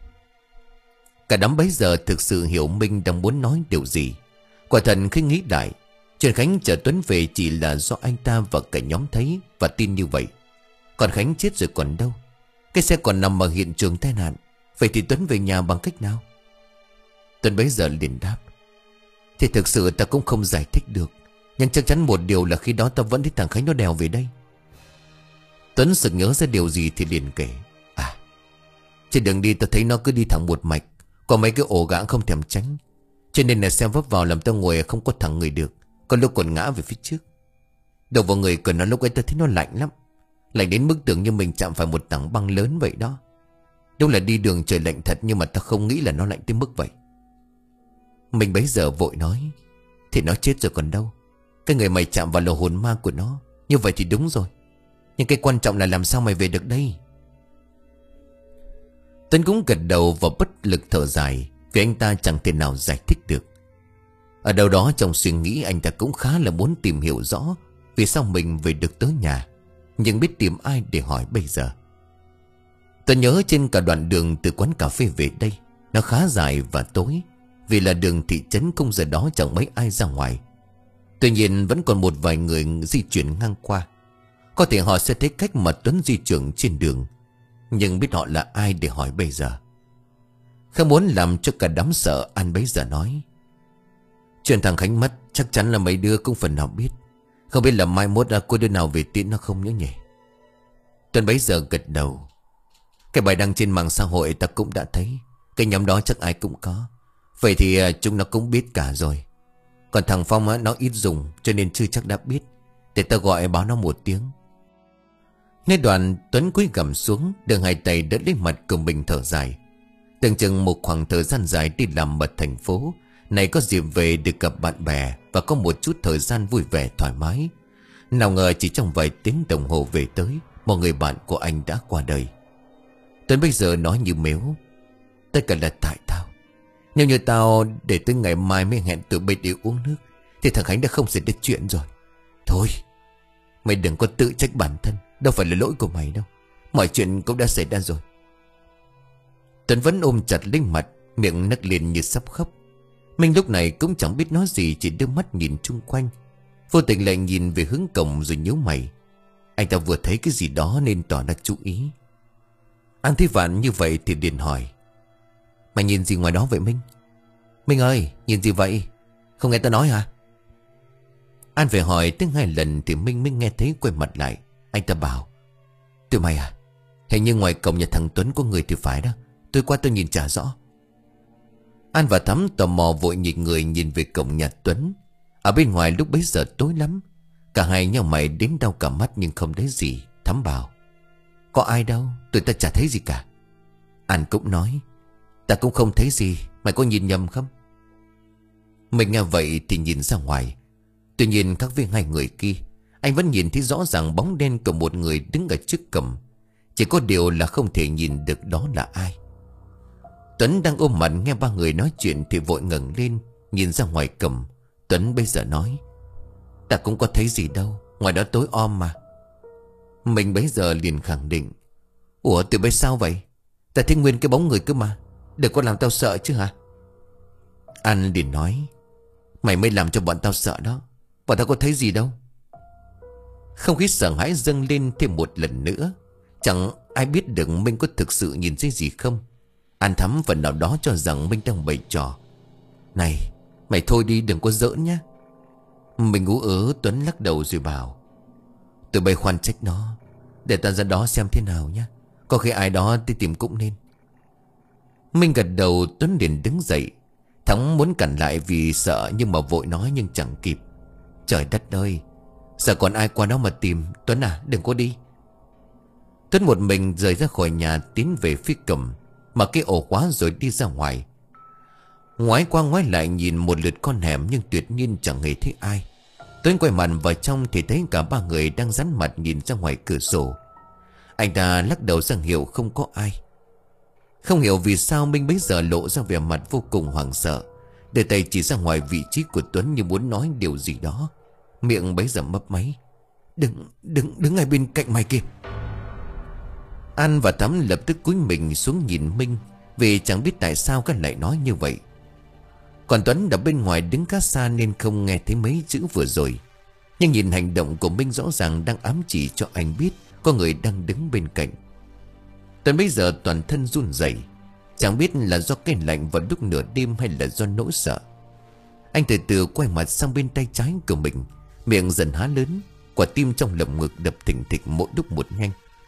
Cả đám bấy giờ thực sự hiểu Minh đang muốn nói điều gì. Quả thật khi nghĩ lại, chuyện Khánh chở Tuấn về chỉ là do anh ta và cả nhóm thấy và tin như vậy. Còn Khánh chết rồi còn đâu. Cái xe còn nằm ở hiện trường tai nạn. Vậy thì Tuấn về nhà bằng cách nào? Tuấn bấy giờ liền đáp: Thì thực sự ta cũng không giải thích được. Nhưng chắc chắn một điều là khi đó ta vẫn thấy thằng Khánh nó đèo về đây. Tuấn sực nhớ ra điều gì thì liền kể. À, trên đường đi tao thấy nó cứ đi thẳng một mạch, có mấy cái ổ gã không thèm tránh, cho nên là xe vấp vào làm tao ngồi không có thẳng người được, có lúc còn ngã về phía trước. Đầu vào người của nó lúc ấy tao thấy nó lạnh lắm, lạnh đến mức tưởng như mình chạm phải một tảng băng lớn vậy đó. Đúng là đi đường trời lạnh thật, nhưng mà tao không nghĩ là nó lạnh tới mức vậy. Mình bấy giờ vội nói, thì nó chết rồi còn đâu. Cái người mày chạm vào là hồn ma của nó, như vậy thì đúng rồi. Nhưng cái quan trọng là làm sao mày về được đây. Tuấn cũng gật đầu và bất lực thở dài, vì anh ta chẳng thể nào giải thích được. Ở đâu đó trong suy nghĩ anh ta cũng khá là muốn tìm hiểu rõ vì sao mình về được tới nhà, nhưng biết tìm ai để hỏi bây giờ. Tuấn nhớ trên cả đoạn đường từ quán cà phê về đây, nó khá dài và tối, vì là đường thị trấn, khung giờ đó chẳng mấy ai ra ngoài. Tuy nhiên vẫn còn một vài người di chuyển ngang qua. Có thể họ sẽ thấy cách mà Tuấn di chuyển trên đường, nhưng biết họ là ai để hỏi bây giờ. Không muốn làm cho cả đám sợ, An bấy giờ nói, chuyện thằng Khánh mất chắc chắn là mấy đứa cũng phần nào biết. Không biết là mai mốt đã có đứa nào về tiễn nó không nhớ nhỉ. Tuấn bấy giờ gật đầu. Cái bài đăng trên mạng xã hội ta cũng đã thấy, cái nhóm đó chắc ai cũng có. Vậy thì chúng nó cũng biết cả rồi. Còn thằng Phong á, nó ít dùng cho nên chưa chắc đã biết. Để ta gọi báo nó một tiếng. Nói đoạn Tuấn cúi gằm xuống, đường hai tay đỡ lấy mặt của mình thở dài. Tưởng chừng một khoảng thời gian dài đi làm ở thành phố này, có dịp về được gặp bạn bè và có một chút thời gian vui vẻ thoải mái. Nào ngờ chỉ trong vài tiếng đồng hồ về tới, một người bạn của anh đã qua đời. Tuấn bây giờ nói như mếu, tất cả là tại tao. Nếu như tao để tới ngày mai mới hẹn tụi bay đi uống nước thì thằng Khánh đã không xảy ra chuyện rồi. Thôi, mày đừng có tự trách bản thân, đâu phải là lỗi của mày đâu. Mọi chuyện cũng đã xảy ra rồi. Tuấn vẫn ôm chặt lấy mặt, miệng nấc lên như sắp khóc. Minh lúc này cũng chẳng biết nói gì, chỉ đưa mắt nhìn chung quanh, vô tình lại nhìn về hướng cổng rồi nhíu mày. Anh ta vừa thấy cái gì đó nên tỏ ra chú ý. An thấy Vạn như vậy thì liền hỏi, mày nhìn gì ngoài đó vậy Minh? Minh ơi, nhìn gì vậy? Không nghe tao nói hả? An phải hỏi tới hai lần thì Minh mới nghe thấy, quay mặt lại. Anh ta bảo, tụi mày à, hình như ngoài cổng nhà thằng Tuấn có người thì phải đó. Tôi qua tôi nhìn chả rõ. An và Thắm tò mò vội nhìn người nhìn về cổng nhà Tuấn. Ở bên ngoài lúc bấy giờ tối lắm. Cả hai nhau mày đến đau cả mắt nhưng không thấy gì. Thắm bảo, có ai đâu, tụi ta chả thấy gì cả. An cũng nói, ta cũng không thấy gì, mày có nhìn nhầm không? Mình nghe vậy thì nhìn ra ngoài. Tuy nhiên khác với hai người kia, anh vẫn nhìn thấy rõ ràng bóng đen của một người đứng ở trước cổng. Chỉ có điều là không thể nhìn được đó là ai. Tuấn đang ôm mặt nghe ba người nói chuyện thì vội ngẩng lên, nhìn ra ngoài cổng. Tuấn bây giờ nói, ta cũng có thấy gì đâu, ngoài đó tối om mà. Mình bấy giờ liền khẳng định, ủa tụi bay sao vậy? Ta thấy nguyên cái bóng người cơ mà, đừng có làm tao sợ chứ hả? An liền nói, mày mới làm cho bọn tao sợ đó, bọn tao có thấy gì đâu. Không khí sợ hãi dâng lên thêm một lần nữa. Chẳng ai biết được Minh có thực sự nhìn thấy gì không. An Thắm phần nào đó cho rằng Minh đang bày trò. Này, mày thôi đi, đừng có giỡn nhá. Mình ú ớ. Tuấn lắc đầu rồi bảo, tụi bay khoan trách nó, để ta ra đó xem thế nào nhá. Có khi ai đó đi tìm cũng nên. Minh gật đầu. Tuấn liền đứng dậy. Thắng muốn cản lại vì sợ, nhưng mà vội nói nhưng chẳng kịp. Trời đất ơi, giờ còn ai qua đó mà tìm. Tuấn à, đừng có đi. Tuấn một mình rời ra khỏi nhà, tiến về phía cổng, mà cái ổ khóa rồi đi ra ngoài. Ngoái qua ngoái lại nhìn một lượt con hẻm nhưng tuyệt nhiên chẳng hề thấy ai. Tuấn quay mặt vào trong thì thấy cả ba người đang dán mặt nhìn ra ngoài cửa sổ. Anh ta lắc đầu ra hiệu không có ai. Không hiểu vì sao Minh bấy giờ lộ ra vẻ mặt vô cùng hoảng sợ, đưa tay chỉ ra ngoài vị trí của Tuấn như muốn nói điều gì đó. Miệng bấy giờ mấp máy, Đừng, đừng, đứng ngay bên cạnh mày kìa. An và Thắm lập tức cúi mình xuống nhìn Minh, vì chẳng biết tại sao các lại nói như vậy. Còn Tuấn ở bên ngoài đứng khá xa nên không nghe thấy mấy chữ vừa rồi. Nhưng nhìn hành động của Minh rõ ràng đang ám chỉ cho anh biết có người đang đứng bên cạnh. Tuấn bây giờ toàn thân run rẩy, chẳng biết là do cái lạnh vào lúc nửa đêm hay là do nỗi sợ. Anh từ từ quay mặt sang bên tay trái của mình, miệng dần há lớn, quả tim trong lồng ngực đập thình thịch mỗi lúc một nhanh.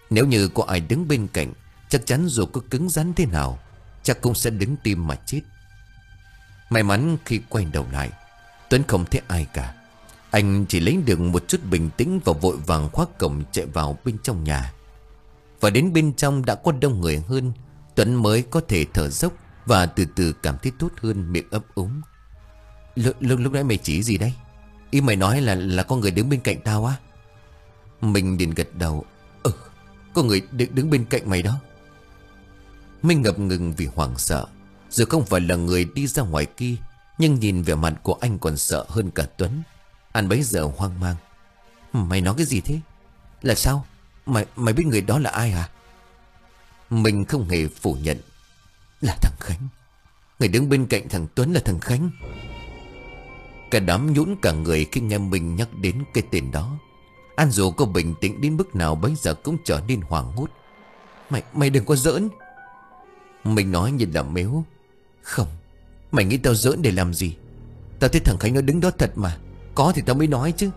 Nếu như có ai đứng bên cạnh, chắc chắn dù có cứng rắn thế nào, chắc cũng sẽ đứng tim mà chết. May mắn khi quay đầu lại, Tuấn không thấy ai cả. Anh chỉ lấy được một chút bình tĩnh và vội vàng khóa cổng chạy vào bên trong nhà. Và đến bên trong đã có đông người hơn, Tuấn mới có thể thở dốc và từ từ cảm thấy tốt hơn, miệng ấp úng. Lúc, lúc, lúc nãy mày chỉ gì đấy? Ý mày nói là là có người đứng bên cạnh tao á? Mình liền gật đầu. Ừ, có người đứng, đứng bên cạnh mày đó. Mình ngập ngừng vì hoảng sợ. Dù không phải là người đi ra ngoài kia, nhưng nhìn vẻ mặt của anh còn sợ hơn cả Tuấn. Anh bấy giờ hoang mang. Mày nói cái gì thế? Là sao? Mày mày biết người đó là ai hả? Mình không hề phủ nhận. Là thằng Khánh. Người đứng bên cạnh thằng Tuấn là thằng Khánh. Cả đám nhũn cả người khi nghe mình nhắc đến cái tên đó. An dù có bình tĩnh đến mức nào bấy giờ cũng trở nên hoảng hốt. Mày mày đừng có giỡn. Mình nói như là mếu. Không, mày nghĩ tao giỡn để làm gì? Tao thấy thằng Khánh nó đứng đó thật mà. Có thì tao mới nói chứ.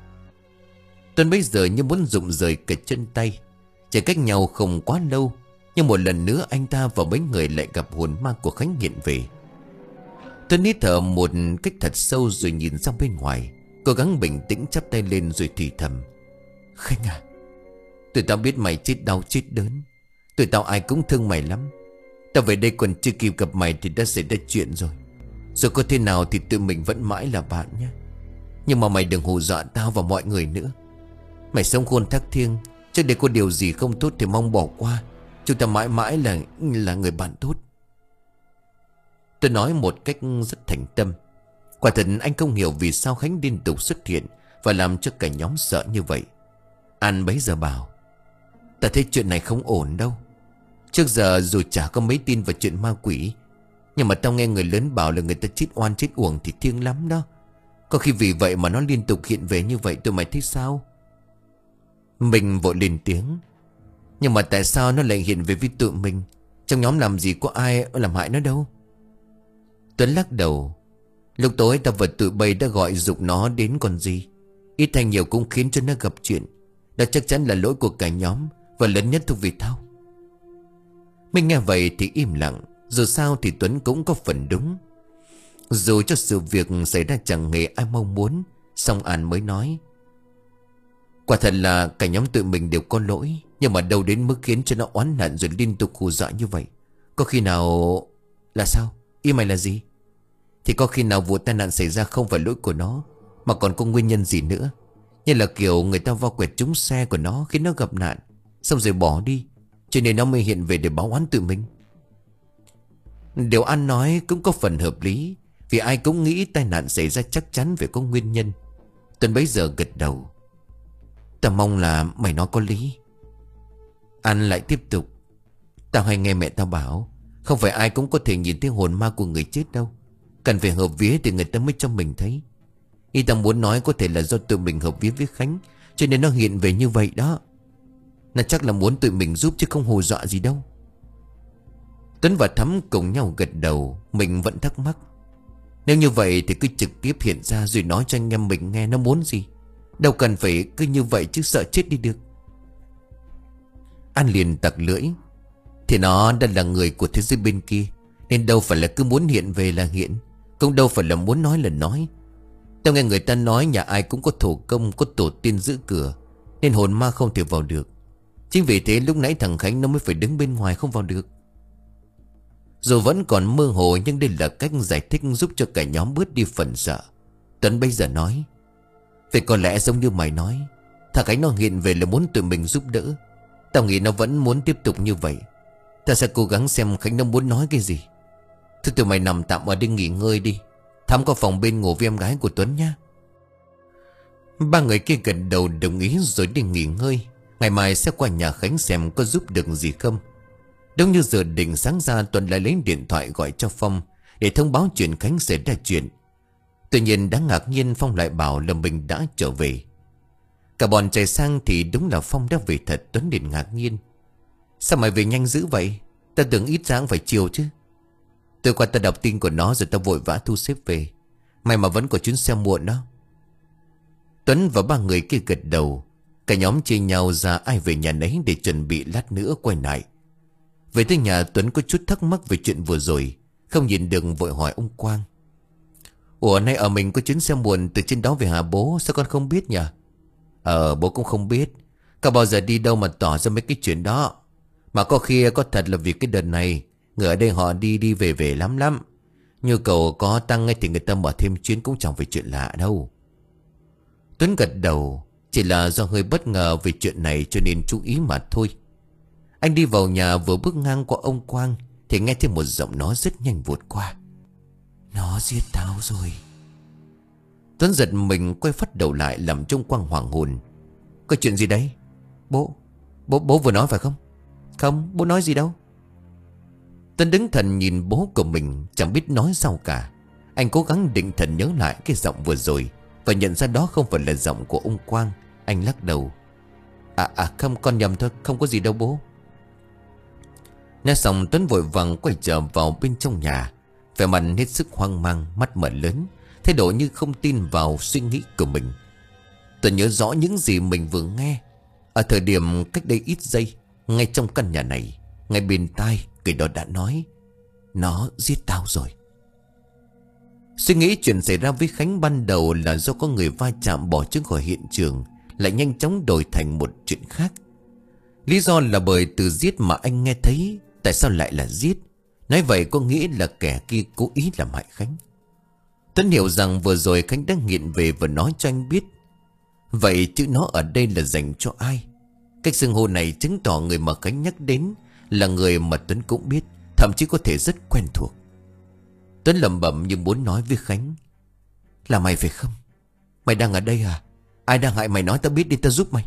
Tuấn bây giờ như muốn rụng rời cả chân tay. Chỉ cách nhau không quá lâu, nhưng một lần nữa anh ta và mấy người lại gặp hồn ma của Khánh hiện về. Tuấn hít thở một cách thật sâu rồi nhìn ra bên ngoài, cố gắng bình tĩnh chắp tay lên rồi thì thầm. Khánh à, tụi tao biết mày chết đau chết đớn. Tụi tao ai cũng thương mày lắm. Tao về đây còn chưa kịp gặp mày thì đã xảy ra chuyện rồi. Rồi có thế nào thì tụi mình vẫn mãi là bạn nhé. Nhưng mà mày đừng hù dọa tao và mọi người nữa. Mày sống khôn thác thiêng, trước đây có điều gì không tốt thì mong bỏ qua. Chúng ta mãi mãi là là người bạn tốt. Tôi nói một cách rất thành tâm. Quả thật anh không hiểu vì sao Khánh liên tục xuất hiện và làm cho cả nhóm sợ như vậy. An bấy giờ bảo, ta thấy chuyện này không ổn đâu. Trước giờ dù chả có mấy tin vào chuyện ma quỷ, nhưng mà tao nghe người lớn bảo là người ta chết oan chết uổng thì thiêng lắm đó. Có khi vì vậy mà nó liên tục hiện về như vậy, tụi mày thấy sao? Mình vội lên tiếng. Nhưng mà tại sao nó lại hiện về với tụi mình? Trong nhóm làm gì có ai làm hại nó đâu. Tuấn lắc đầu. Lúc tối ta và tụi bay đã gọi giục nó đến còn gì. Ít hay nhiều cũng khiến cho nó gặp chuyện. Đó chắc chắn là lỗi của cả nhóm, và lớn nhất thuộc về tao. Mình nghe vậy thì im lặng. Dù sao thì Tuấn cũng có phần đúng. Dù cho sự việc xảy ra chẳng hề ai mong muốn, song An mới nói, quả thật là cả nhóm tụi mình đều có lỗi, nhưng mà đâu đến mức khiến cho nó oán hận rồi liên tục hù dọa như vậy. Có khi nào... Là sao? Ý mày là gì? Thì có khi nào vụ tai nạn xảy ra không phải lỗi của nó, mà còn có nguyên nhân gì nữa. Như là kiểu người ta va quẹt trúng xe của nó khiến nó gặp nạn, xong rồi bỏ đi, cho nên nó mới hiện về để báo oán tụi mình. Điều An nói cũng có phần hợp lý, vì ai cũng nghĩ tai nạn xảy ra chắc chắn phải có nguyên nhân. Tuấn bấy giờ gật đầu. Tao mong là mày nói có lý. An lại tiếp tục. Tao hay nghe mẹ tao bảo, không phải ai cũng có thể nhìn thấy hồn ma của người chết đâu. Cần phải hợp vía thì người ta mới cho mình thấy. Ý tao muốn nói có thể là do tụi mình hợp vía với Khánh, cho nên nó hiện về như vậy đó. Nó chắc là muốn tụi mình giúp chứ không hù dọa gì đâu. Tuấn và Thắm cùng nhau gật đầu. Mình vẫn thắc mắc, nếu như vậy thì cứ trực tiếp hiện ra rồi nói cho anh em mình nghe nó muốn gì. Đâu cần phải cứ như vậy chứ, sợ chết đi được. An liền tặc lưỡi. Thì nó đã là người của thế giới bên kia, nên đâu phải là cứ muốn hiện về là hiện, cũng đâu phải là muốn nói là nói. Tao nghe người ta nói nhà ai cũng có thổ công, có tổ tiên giữ cửa, nên hồn ma không thể vào được. Chính vì thế lúc nãy thằng Khánh nó mới phải đứng bên ngoài không vào được. Dù vẫn còn mơ hồ, nhưng đây là cách giải thích giúp cho cả nhóm bớt đi phần sợ. Tuấn bây giờ nói, vậy có lẽ giống như mày nói, thằng Khánh nó hiện về là muốn tụi mình giúp đỡ. Tao nghĩ nó vẫn muốn tiếp tục như vậy. Ta sẽ cố gắng xem Khánh nó muốn nói cái gì. Thôi tụi mày nằm tạm ở đây nghỉ ngơi đi. Thắm có phòng bên ngủ với em gái của Tuấn nhá. Ba người kia gật đầu đồng ý rồi đi nghỉ ngơi. Ngày mai sẽ qua nhà Khánh xem có giúp được gì không. Đúng như giờ định sáng ra, Tuấn lại lấy điện thoại gọi cho Phong để thông báo chuyện Khánh xảy ra chuyện. Tuy nhiên đáng ngạc nhiên, Phong lại bảo là mình đã trở về. Cả bọn chạy sang thì đúng là Phong đã về thật. Tuấn liền ngạc nhiên. Sao mày về nhanh dữ vậy? Ta tưởng ít ra cũng phải chiều chứ. Tôi qua ta đọc tin của nó rồi ta vội vã thu xếp về. May mà vẫn có chuyến xe muộn đó. Tuấn và ba người kia gật đầu. Cả nhóm chia nhau ra ai về nhà nấy để chuẩn bị lát nữa quay lại. Về tới nhà, Tuấn có chút thắc mắc về chuyện vừa rồi, không nhìn được vội hỏi ông Quang. Ủa, nay ở mình có chuyến xe buồn từ trên đó về hả bố? Sao con không biết nhỉ? Ờ, bố cũng không biết. Có bao giờ đi đâu mà tỏ ra mấy cái chuyện đó. Mà có khi có thật là vì cái đợt này người ở đây họ đi đi về về lắm lắm. Nhu cầu có tăng ngay thì người ta mở thêm chuyến cũng chẳng phải chuyện lạ đâu. Tuấn gật đầu. Chỉ là do hơi bất ngờ về chuyện này cho nên chú ý mà thôi. Anh đi vào nhà vừa bước ngang qua ông Quang thì nghe thấy một giọng nói rất nhanh vụt qua. Nó giết tao rồi. Tuấn giật mình quay phát đầu lại làm trông Quang hoảng hồn. Có chuyện gì đấy? Bố Bố bố vừa nói phải không? Không, bố nói gì đâu. Tuấn đứng thần nhìn bố của mình, chẳng biết nói sao cả. Anh cố gắng định thần nhớ lại cái giọng vừa rồi và nhận ra đó không phải là giọng của ông Quang. Anh lắc đầu. À à không, con nhầm thôi, không có gì đâu bố. Nói xong Tuấn vội vàng quay trở vào bên trong nhà, vẻ mặt hết sức hoang mang, mắt mở lớn, thái độ như không tin vào suy nghĩ của mình. Tuấn nhớ rõ những gì mình vừa nghe ở thời điểm cách đây ít giây. Ngay trong căn nhà này, ngay bên tai người đó đã nói: Nó giết tao rồi. Suy nghĩ chuyện xảy ra với Khánh ban đầu là do có người va chạm bỏ trốn khỏi hiện trường, lại nhanh chóng đổi thành một chuyện khác. Lý do là bởi từ giết mà anh nghe thấy, tại sao lại là giết? Nói vậy có nghĩa là kẻ kia cố ý làm hại Khánh. Tuấn hiểu rằng vừa rồi Khánh đã nghiện về và nói cho anh biết. Vậy chữ nó ở đây là dành cho ai? Cách xưng hô này chứng tỏ người mà Khánh nhắc đến là người mà Tuấn cũng biết, thậm chí có thể rất quen thuộc. Tuấn lẩm bẩm nhưng muốn nói với Khánh: Là mày phải không? Mày đang ở đây à? Ai đang hại mày nói tao biết đi, tao giúp mày.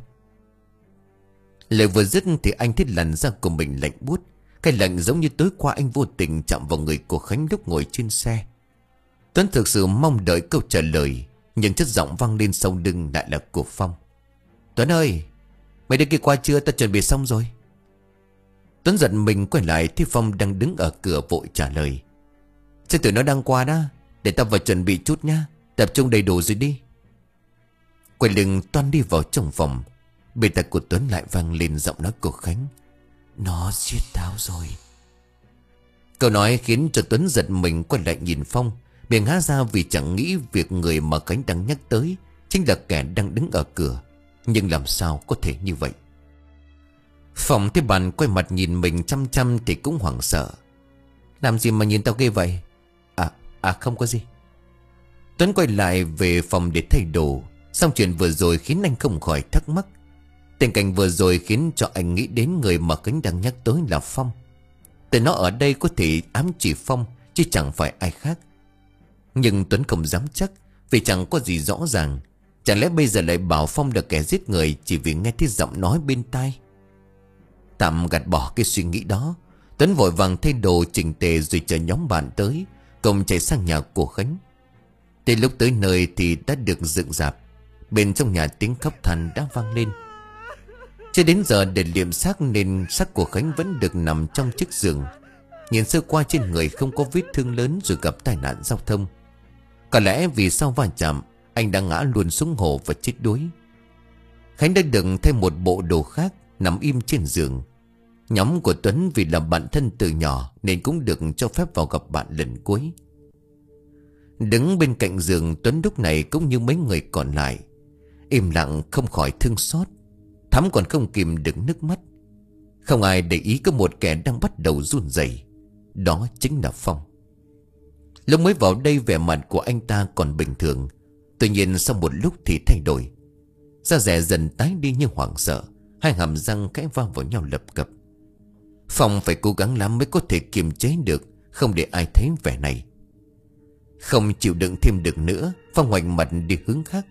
Lời vừa dứt thì anh thấy làn da của mình lạnh buốt. Cái lạnh giống như tối qua anh vô tình chạm vào người của Khánh lúc ngồi trên xe. Tuấn thực sự mong đợi câu trả lời, nhưng chất giọng vang lên sau lưng lại là của Phong. Tuấn ơi, mày đưa kia qua chưa? Tao chuẩn bị xong rồi. Tuấn giận mình quay lại thì Phong đang đứng ở cửa vội trả lời: Chứ tụi nó đang qua đó. Để tao vào chuẩn bị chút nhá. Tập trung đầy đủ rồi đi. Quay lưng toan đi vào trong phòng, bên tai của Tuấn lại vang lên giọng nói của Khánh: Nó giết tao rồi. Câu nói khiến cho Tuấn giật mình quay lại nhìn Phong, miệng há ra vì chẳng nghĩ việc người mà Khánh đang nhắc tới chính là kẻ đang đứng ở cửa. Nhưng làm sao có thể như vậy? Phong thấy bạn quay mặt nhìn mình chăm chăm thì cũng hoảng sợ. Làm gì mà nhìn tao ghê vậy? À, à không có gì. Tuấn quay lại về phòng để thay đồ. Xong chuyện vừa rồi khiến anh không khỏi thắc mắc. Tình cảnh vừa rồi khiến cho anh nghĩ đến người mà Khánh đang nhắc tới là Phong. Từ nó ở đây có thể ám chỉ Phong, chứ chẳng phải ai khác. Nhưng Tuấn không dám chắc, vì chẳng có gì rõ ràng. Chẳng lẽ bây giờ lại bảo Phong là kẻ giết người chỉ vì nghe thấy giọng nói bên tai? Tạm gạt bỏ cái suy nghĩ đó, Tuấn vội vàng thay đồ chỉnh tề rồi chờ nhóm bạn tới, cùng chạy sang nhà của Khánh. Tới lúc tới nơi thì đã được dựng rạp. Bên trong nhà tiếng khóc than đã vang lên. Chưa đến giờ để liệm xác nên xác của Khánh vẫn được nằm trong chiếc giường. Nhìn sơ qua trên người không có vết thương lớn rồi gặp tai nạn giao thông. Có lẽ vì sau va chạm anh đã ngã luôn xuống hồ và chết đuối. Khánh đã đựng thêm một bộ đồ khác nằm im trên giường. Nhóm của Tuấn vì là bạn thân từ nhỏ nên cũng được cho phép vào gặp bạn lần cuối. Đứng bên cạnh giường, Tuấn lúc này cũng như mấy người còn lại im lặng không khỏi thương xót. Thắm còn không kìm được nước mắt. Không ai để ý có một kẻ đang bắt đầu run rẩy. Đó chính là Phong. Lúc mới vào đây vẻ mặt của anh ta còn bình thường, tuy nhiên sau một lúc thì thay đổi. Da dẻ dần tái đi như hoảng sợ, hai hàm răng cãi vang vào nhau lập cập. Phong phải cố gắng lắm mới có thể kiềm chế được, không để ai thấy vẻ này. Không chịu đựng thêm được nữa, Phong ngoảnh mặt đi hướng khác,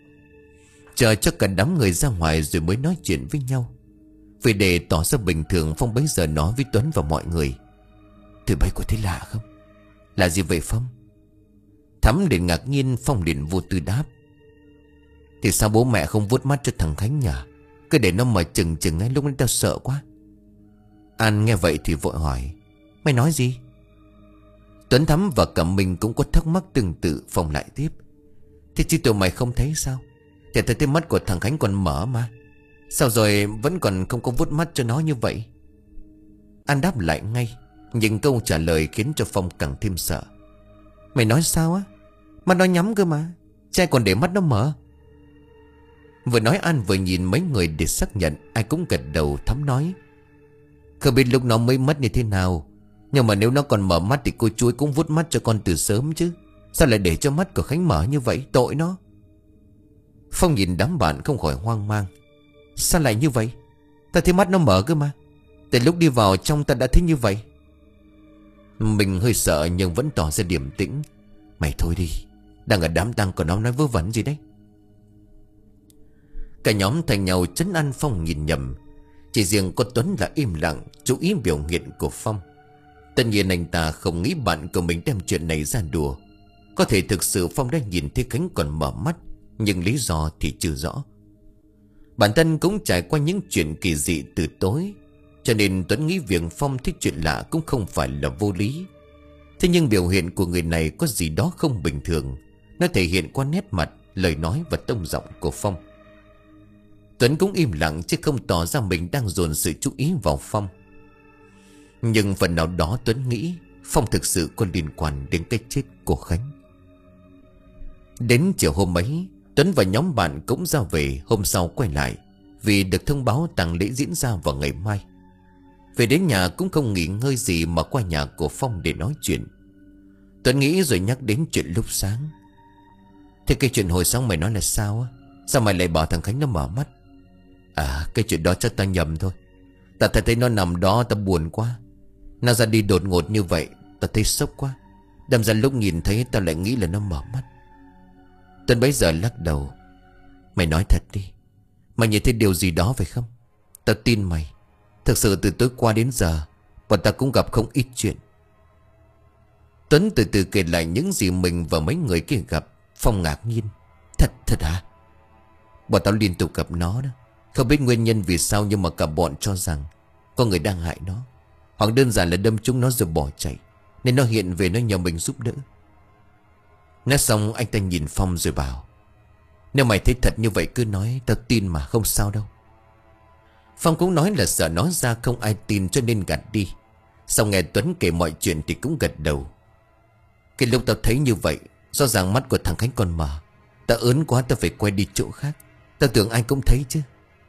chờ cho cả đám người ra ngoài rồi mới nói chuyện với nhau. Vì để tỏ ra bình thường, Phong bấy giờ nói với Tuấn và mọi người: Tụi bay có thấy lạ không? Là gì vậy Phong? Thắm liền ngạc nhiên, Phong liền vô tư đáp: Thì sao bố mẹ không vuốt mắt cho thằng Khánh nhỉ? Cứ để nó mà chừng chừng ấy, lúc ấy tao sợ quá. An nghe vậy thì vội hỏi: Mày nói gì? Tuấn, Thắm và cả mình cũng có thắc mắc tương tự. Phong lại tiếp: Thế chứ tụi mày không thấy sao? Thì thấy mắt của thằng Khánh còn mở mà. Sao rồi vẫn còn không có vuốt mắt cho nó như vậy? An đáp lại ngay, nhưng câu trả lời khiến cho Phong càng thêm sợ. Mày nói sao á? Mắt nó nhắm cơ mà, trai còn để mắt nó mở. Vừa nói An vừa nhìn mấy người để xác nhận. Ai cũng gật đầu thắm nói. Không biết lúc nó mới mất như thế nào, nhưng mà nếu nó còn mở mắt thì cô chuối cũng vuốt mắt cho con từ sớm chứ. Sao lại để cho mắt của Khánh mở như vậy, tội nó. Phong nhìn đám bạn không khỏi hoang mang. Sao lại như vậy? Ta thấy mắt nó mở cơ mà. Từ lúc đi vào trong ta đã thấy như vậy. Mình hơi sợ nhưng vẫn tỏ ra điềm tĩnh. Mày thôi đi, đang ở đám tang còn nó nói vớ vẩn gì đấy. Cả nhóm thành nhau trấn an Phong nhìn nhầm. Chỉ riêng có Tuấn là im lặng, chú ý biểu hiện của Phong. Tất nhiên anh ta không nghĩ bạn của mình đem chuyện này ra đùa. Có thể thực sự Phong đã nhìn thấy Khánh còn mở mắt, nhưng lý do thì chưa rõ. Bản thân cũng trải qua những chuyện kỳ dị từ tối, cho nên Tuấn nghĩ việc Phong thích chuyện lạ cũng không phải là vô lý. Thế nhưng biểu hiện của người này có gì đó không bình thường. Nó thể hiện qua nét mặt, lời nói và tông giọng của Phong. Tuấn cũng im lặng chứ không tỏ ra mình đang dồn sự chú ý vào Phong. Nhưng phần nào đó Tuấn nghĩ Phong thực sự có liên quan đến cái chết của Khánh. Đến chiều hôm ấy, Tuấn và nhóm bạn cũng ra về. Hôm sau quay lại, vì được thông báo tang lễ diễn ra vào ngày mai. Về đến nhà cũng không nghỉ ngơi gì mà qua nhà của Phong để nói chuyện. Tuấn nghĩ rồi nhắc đến chuyện lúc sáng. Thế cái chuyện hồi sáng mày nói là sao á? Sao mày lại bảo thằng Khánh nó mở mắt? À, cái chuyện đó chắc ta nhầm thôi. Ta thấy nó nằm đó ta buồn quá. Nó ra đi đột ngột như vậy, ta thấy sốc quá. Đâm ra lúc nhìn thấy ta lại nghĩ là nó mở mắt. Tuấn bấy giờ lắc đầu. Mày nói thật đi, mày nhìn thấy điều gì đó phải không? Ta tin mày. Thực sự từ tối qua đến giờ bọn ta cũng gặp không ít chuyện. Tuấn từ từ kể lại những gì mình và mấy người kia gặp. Phong ngạc nhiên. Thật, thật hả? Bọn tao liên tục gặp nó đó. Không biết nguyên nhân vì sao, nhưng mà cả bọn cho rằng có người đang hại nó, hoặc đơn giản là đâm trúng nó rồi bỏ chạy, nên nó hiện về nó nhờ mình giúp đỡ. Nói xong anh ta nhìn Phong rồi bảo. Nếu mày thấy thật như vậy cứ nói, tao tin mà, không sao đâu. Phong cũng nói là sợ nói ra không ai tin cho nên gạt đi. Sau nghe Tuấn kể mọi chuyện thì cũng gật đầu. Cái lúc tao thấy như vậy, rõ ràng mắt của thằng Khánh còn mở. Tao ớn quá, tao phải quay đi chỗ khác. Tao tưởng ai cũng thấy chứ.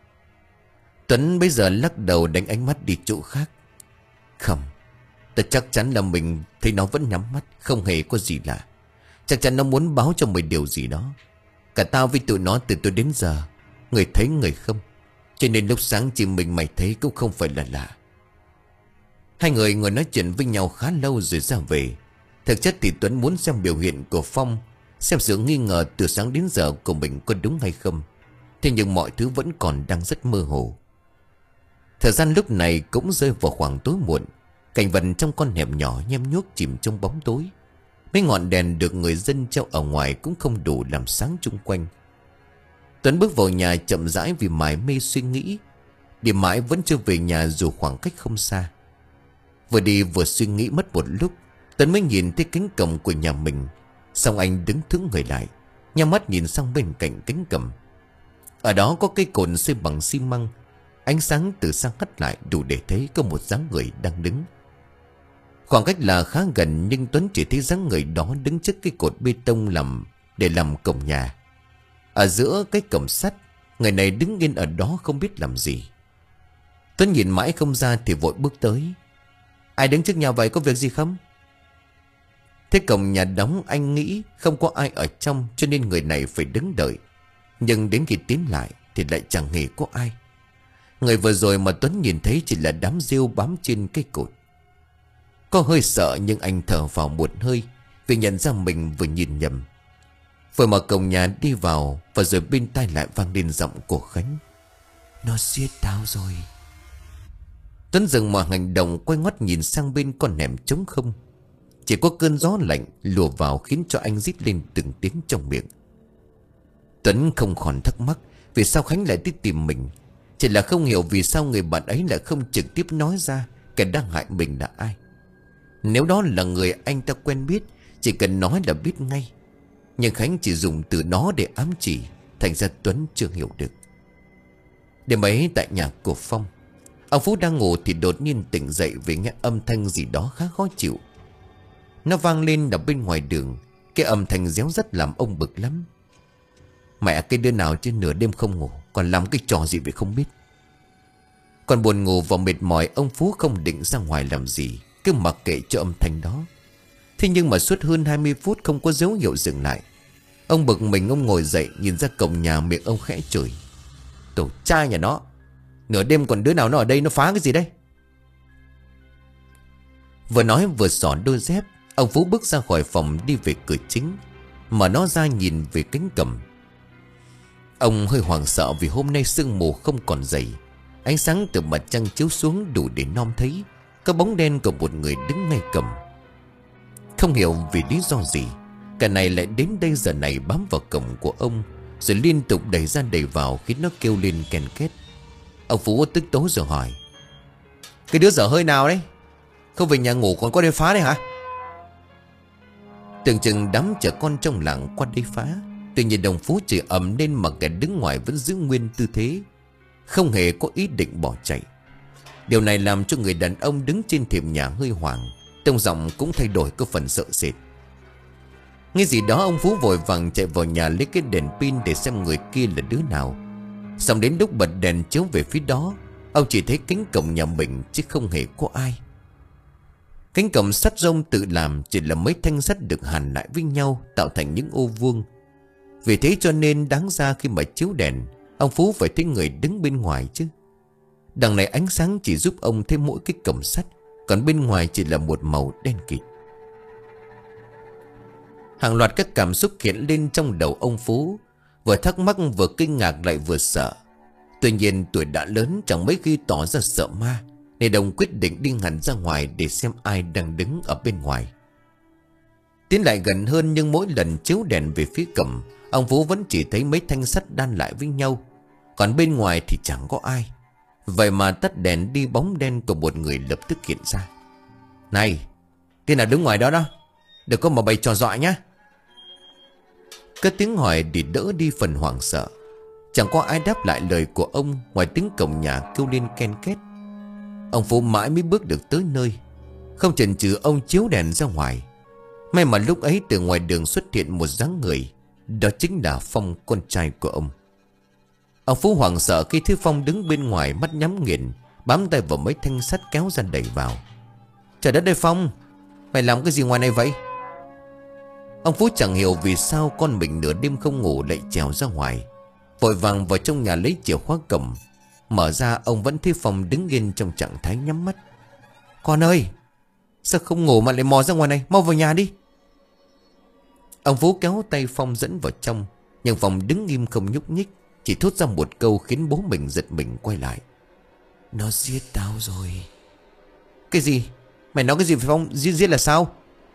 Tuấn bây giờ lắc đầu đánh ánh mắt đi chỗ khác. Không, tao chắc chắn là mình thấy nó vẫn nhắm mắt, không hề có gì lạ. Chắc chắn nó muốn báo cho mình điều gì đó. Cả tao với tụi nó từ tôi đến giờ, người thấy người không, cho nên lúc sáng chỉ mình mày thấy cũng không phải là lạ. Hai người ngồi nói chuyện với nhau khá lâu rồi ra về. Thực chất thì Tuấn muốn xem biểu hiện của Phong, xem sự nghi ngờ từ sáng đến giờ của mình có đúng hay không. Thế nhưng mọi thứ vẫn còn đang rất mơ hồ. Thời gian lúc này cũng rơi vào khoảng tối muộn. Cảnh vật trong con hẻm nhỏ nhem nhuốc chìm trong bóng tối. Mấy ngọn đèn được người dân treo ở ngoài cũng không đủ làm sáng chung quanh. Tuấn bước vào nhà chậm rãi vì mải mê suy nghĩ. Đi mãi vẫn chưa về nhà dù khoảng cách không xa. Vừa đi vừa suy nghĩ mất một lúc, Tuấn mới nhìn thấy cánh cổng của nhà mình. Xong anh đứng thững người lại, nhắm mắt nhìn sang bên cạnh cánh cổng. Ở đó có cây cột xây bằng xi măng. Ánh sáng từ xa hắt lại đủ để thấy có một dáng người đang đứng. Khoảng cách là khá gần, nhưng Tuấn chỉ thấy dáng người đó đứng trước cái cột bê tông làm để làm cổng nhà. Ở giữa cái cổng sắt, người này đứng yên ở đó không biết làm gì. Tuấn nhìn mãi không ra thì vội bước tới. Ai đứng trước nhà vậy, có việc gì không? Thế cổng nhà đóng, anh nghĩ không có ai ở trong, cho nên người này phải đứng đợi. Nhưng đến khi tiến lại thì lại chẳng hề có ai. Người vừa rồi mà Tuấn nhìn thấy chỉ là đám rêu bám trên cây cột. Có hơi sợ nhưng anh thở vào một hơi, vì nhận ra mình vừa nhìn nhầm. Vừa mở cổng nhà đi vào, và rồi bên tai lại vang lên giọng của Khánh. Nó giết tao rồi. Tuấn dừng mọi hành động, quay ngoắt nhìn sang bên con hẻm trống không. Chỉ có cơn gió lạnh lùa vào khiến cho anh rít lên từng tiếng trong miệng. Tuấn không còn thắc mắc vì sao Khánh lại đi tìm mình. Chỉ là không hiểu vì sao người bạn ấy lại không trực tiếp nói ra kẻ đang hại mình là ai. Nếu đó là người anh ta quen biết, chỉ cần nói là biết ngay. Nhưng Khánh chỉ dùng từ nó để ám chỉ, thành ra Tuấn chưa hiểu được. Đêm ấy tại nhà của Phong, ông Phú đang ngủ thì đột nhiên tỉnh dậy vì nghe âm thanh gì đó khá khó chịu. Nó vang lên ở bên ngoài đường. Cái âm thanh réo rắt làm ông bực lắm. Mẹ cái đứa nào trên nửa đêm không ngủ còn làm cái trò gì vậy không biết. Còn buồn ngủ và mệt mỏi, ông Phú không định ra ngoài làm gì, cứ mặc kệ cho âm thanh đó. Thế nhưng mà suốt hơn hai mươi phút không có dấu hiệu dừng lại. Ông bực mình, ông ngồi dậy nhìn ra cổng nhà, miệng ông khẽ chửi: "Tổ trai nhà nó, nửa đêm còn đứa nào nó ở đây nó phá cái gì đây?" Vừa nói vừa xỏ đôi dép, ông Phú bước ra khỏi phòng đi về cửa chính, mở nó ra nhìn về cánh cổng. Ông hơi hoảng sợ vì hôm nay sương mù không còn dày. Ánh sáng từ mặt trăng chiếu xuống đủ để nom thấy có bóng đen của một người đứng ngay cổng. Không hiểu vì lý do gì, cả này lại đến đây giờ này bám vào cổng của ông, rồi liên tục đẩy ra đẩy vào khiến nó kêu lên ken két. Ông Phú tức tối rồi hỏi: "Cái đứa dở hơi nào đấy? Không về nhà ngủ còn có đây phá đấy hả?" Tưởng chừng đám trẻ con trong làng qua đây phá, tự nhiên ông Phú chỉ ầm lên mà kẻ đứng ngoài vẫn giữ nguyên tư thế, không hề có ý định bỏ chạy. Điều này làm cho người đàn ông đứng trên thềm nhà hơi hoảng, tông giọng cũng thay đổi có phần sợ sệt. Nghe gì đó, ông Phú vội vàng chạy vào nhà lấy cái đèn pin để xem người kia là đứa nào. Xong đến lúc bật đèn chiếu về phía đó, ông chỉ thấy cánh cổng nhà mình chứ không hề có ai. Cánh cổng sắt rông tự làm chỉ là mấy thanh sắt được hàn lại với nhau tạo thành những ô vuông. Vì thế cho nên đáng ra khi mà chiếu đèn, ông Phú phải thấy người đứng bên ngoài chứ. Đằng này ánh sáng chỉ giúp ông thấy mỗi cái cổng sắt, còn bên ngoài chỉ là một màu đen kịt. Hàng loạt các cảm xúc hiện lên trong đầu ông Phú, vừa thắc mắc vừa kinh ngạc lại vừa sợ. Tuy nhiên tuổi đã lớn chẳng mấy khi tỏ ra sợ ma, nên đồng quyết định đi hẳn ra ngoài để xem ai đang đứng ở bên ngoài. Tiến lại gần hơn, nhưng mỗi lần chiếu đèn về phía cổng, ông Phú vẫn chỉ thấy mấy thanh sắt đan lại với nhau, còn bên ngoài thì chẳng có ai. Vậy mà tắt đèn đi, bóng đen của một người lập tức hiện ra. "Này, tên nào đứng ngoài đó đó, đừng có mà bày trò dọa nhá." Cất tiếng hỏi để đỡ đi phần hoảng sợ. Chẳng có ai đáp lại lời của ông ngoài tiếng cổng nhà kêu lên ken két. Ông Phú mãi mới bước được tới nơi. Không chần chừ, ông chiếu đèn ra ngoài. May mà lúc ấy từ ngoài đường xuất hiện một dáng người. Đó chính là Phong, con trai của ông. Ông Phú hoảng sợ khi thấy Phong đứng bên ngoài, mắt nhắm nghiền, bám tay vào mấy thanh sắt kéo ra đẩy vào. "Trời đất ơi Phong, mày làm cái gì ngoài này vậy?" Ông Phú chẳng hiểu vì sao con mình nửa đêm không ngủ lại trèo ra ngoài. Vội vàng vào trong nhà lấy chìa khóa cổng. Mở ra, ông vẫn thấy Phong đứng yên trong trạng thái nhắm mắt. "Con ơi, sao không ngủ mà lại mò ra ngoài này, mau vào nhà đi." Ông Phú kéo tay Phong dẫn vào trong, nhưng Phong đứng im không nhúc nhích, chỉ thốt ra một câu khiến bố mình giật mình quay lại: "Nó giết tao rồi." "Cái gì? Mày nói cái gì phải Phong? Giết giết là sao?"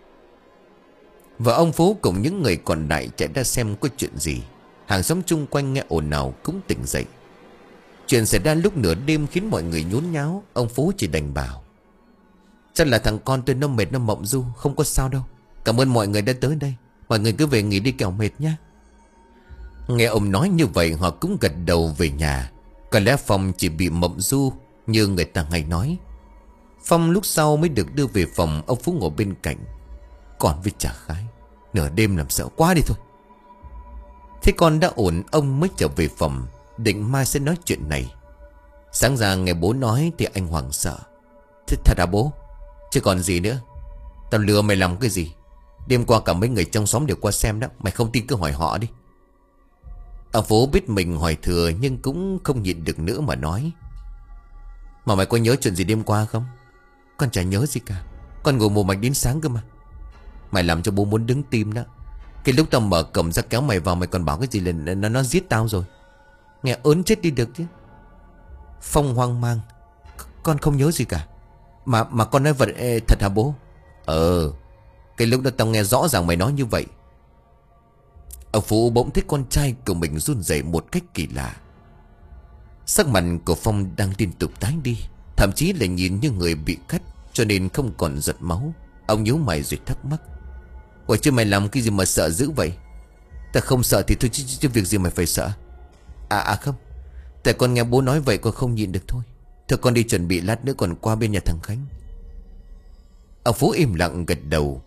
Và ông Phú cùng những người còn lại chạy ra xem có chuyện gì. Hàng xóm chung quanh nghe ồn ào cũng tỉnh dậy. Chuyện xảy ra lúc nửa đêm khiến mọi người nhốn nháo. Ông Phú chỉ đành bảo: "Chắc là thằng con tôi nó mệt, nó mộng du, không có sao đâu. Cảm ơn mọi người đã tới đây. Mọi người cứ về nghỉ đi kẻo mệt nhé." Nghe ông nói như vậy, họ cũng gật đầu về nhà. Có lẽ Phong chỉ bị mộng du như người ta hay nói. Phong lúc sau mới được đưa về phòng. Ông Phú ngồi bên cạnh, còn với chả khái: "Nửa đêm làm sợ quá đi thôi." Thế con đã ổn, ông mới trở về phòng, định mai sẽ nói chuyện này. Sáng ra nghe bố nói thì anh hoảng sợ: "Thế thật à bố? Chứ còn gì nữa. Tao lừa mày làm cái gì? Đêm qua cả mấy người trong xóm đều qua xem đó. Mày không tin cứ hỏi họ đi." Ông Phú biết mình hỏi thừa nhưng cũng không nhịn được nữa mà nói: "Mà mày có nhớ chuyện gì đêm qua không?" "Con chả nhớ gì cả. Con ngủ mù mạch đến sáng cơ mà." "Mày làm cho bố muốn đứng tim đó. Cái lúc tao mở cổng ra kéo mày vào, mày còn bảo cái gì là nó, nó giết tao rồi. Nghe ớn chết đi được chứ." Phong hoang mang: "Con không nhớ gì cả. Mà mà con nói vật ê, thật hả bố?" "Ờ, cái lúc đó tao nghe rõ ràng mày nói như vậy." Ông Phú bỗng thấy con trai của mình run rẩy một cách kỳ lạ. Sắc mặt của Phong đang liên tục tái đi, thậm chí là nhìn như người bị cắt, cho nên không còn giọt máu. Ông nhíu mày rồi thắc mắc: "Ủa chứ mày làm cái gì mà sợ dữ vậy?" "Ta không sợ thì thôi chứ, chứ, chứ việc gì mày phải sợ?" À à không, Tại con nghe bố nói vậy con không nhịn được thôi. Thôi con đi chuẩn bị, lát nữa còn qua bên nhà thằng Khánh. Ông Phú im lặng gật đầu.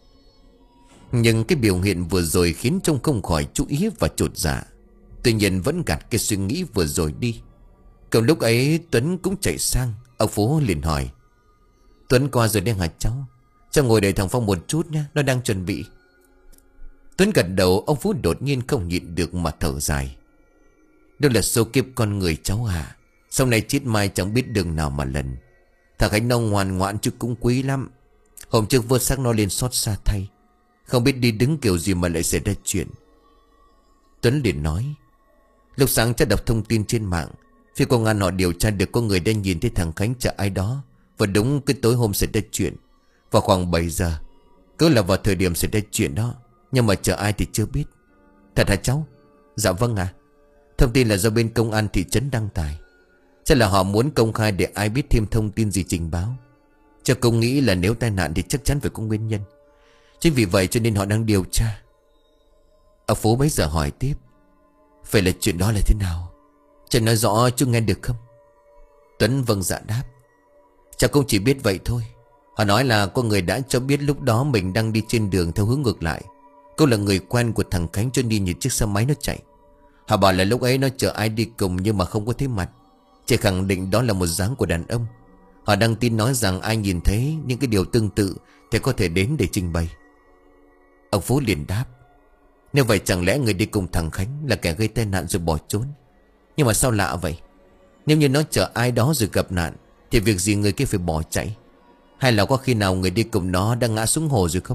Nhưng cái biểu hiện vừa rồi khiến trông không khỏi chú ý và chột dạ. Tuy nhiên vẫn gạt cái suy nghĩ vừa rồi đi. Cùng lúc ấy Tuấn cũng chạy sang. Ông Phú liền hỏi: Tuấn qua rồi đấy hả cháu? Cháu ngồi đợi thằng Phong một chút nhé, nó đang chuẩn bị. Tuấn gật đầu. Ông Phú đột nhiên không nhịn được mà thở dài. Đó là số kiếp con người cháu à. Sau này chết mai chẳng biết đường nào mà lần. Thằng Khánh nó ngoan ngoãn chứ cũng quý lắm. Hôm trước vớt xác nó lên xót xa thay. Không biết đi đứng kiểu gì mà lại xảy ra chuyện. Tuấn liền nói: Lúc sáng cháu đọc thông tin trên mạng, phía công an họ điều tra được có người đã nhìn thấy thằng Khánh chở ai đó. Và đúng cái tối hôm xảy ra chuyện, vào khoảng bảy giờ. Cứ là vào thời điểm xảy ra chuyện đó. Nhưng mà chở ai thì chưa biết. Thật hả cháu? Dạ vâng ạ. Thông tin là do bên công an thị trấn đăng tải. Chắc là họ muốn công khai để ai biết thêm thông tin gì trình báo. Cháu cũng nghĩ là nếu tai nạn thì chắc chắn phải có nguyên nhân. Chính vì vậy cho nên họ đang điều tra. Ông Phú bấy giờ hỏi tiếp: Vậy là chuyện đó là thế nào? Cháu nói rõ chú nghe được không? Tuấn vâng dạ đáp: Cháu cũng chỉ biết vậy thôi. Họ nói là có người đã cho biết lúc đó mình đang đi trên đường theo hướng ngược lại. Cô là người quen của thằng Khánh cho nên nhìn chiếc xe máy nó chạy. Họ bảo là lúc ấy nó chở ai đi cùng nhưng mà không có thấy mặt. Chỉ khẳng định đó là một dáng của đàn ông. Họ đăng tin nói rằng ai nhìn thấy những cái điều tương tự thì có thể đến để trình bày. Ông Phú liền đáp: Nếu vậy chẳng lẽ người đi cùng thằng Khánh là kẻ gây tai nạn rồi bỏ trốn? Nhưng mà sao lạ vậy? Nếu như nó chở ai đó rồi gặp nạn thì việc gì người kia phải bỏ chạy? Hay là có khi nào người đi cùng nó đang ngã xuống hồ rồi không?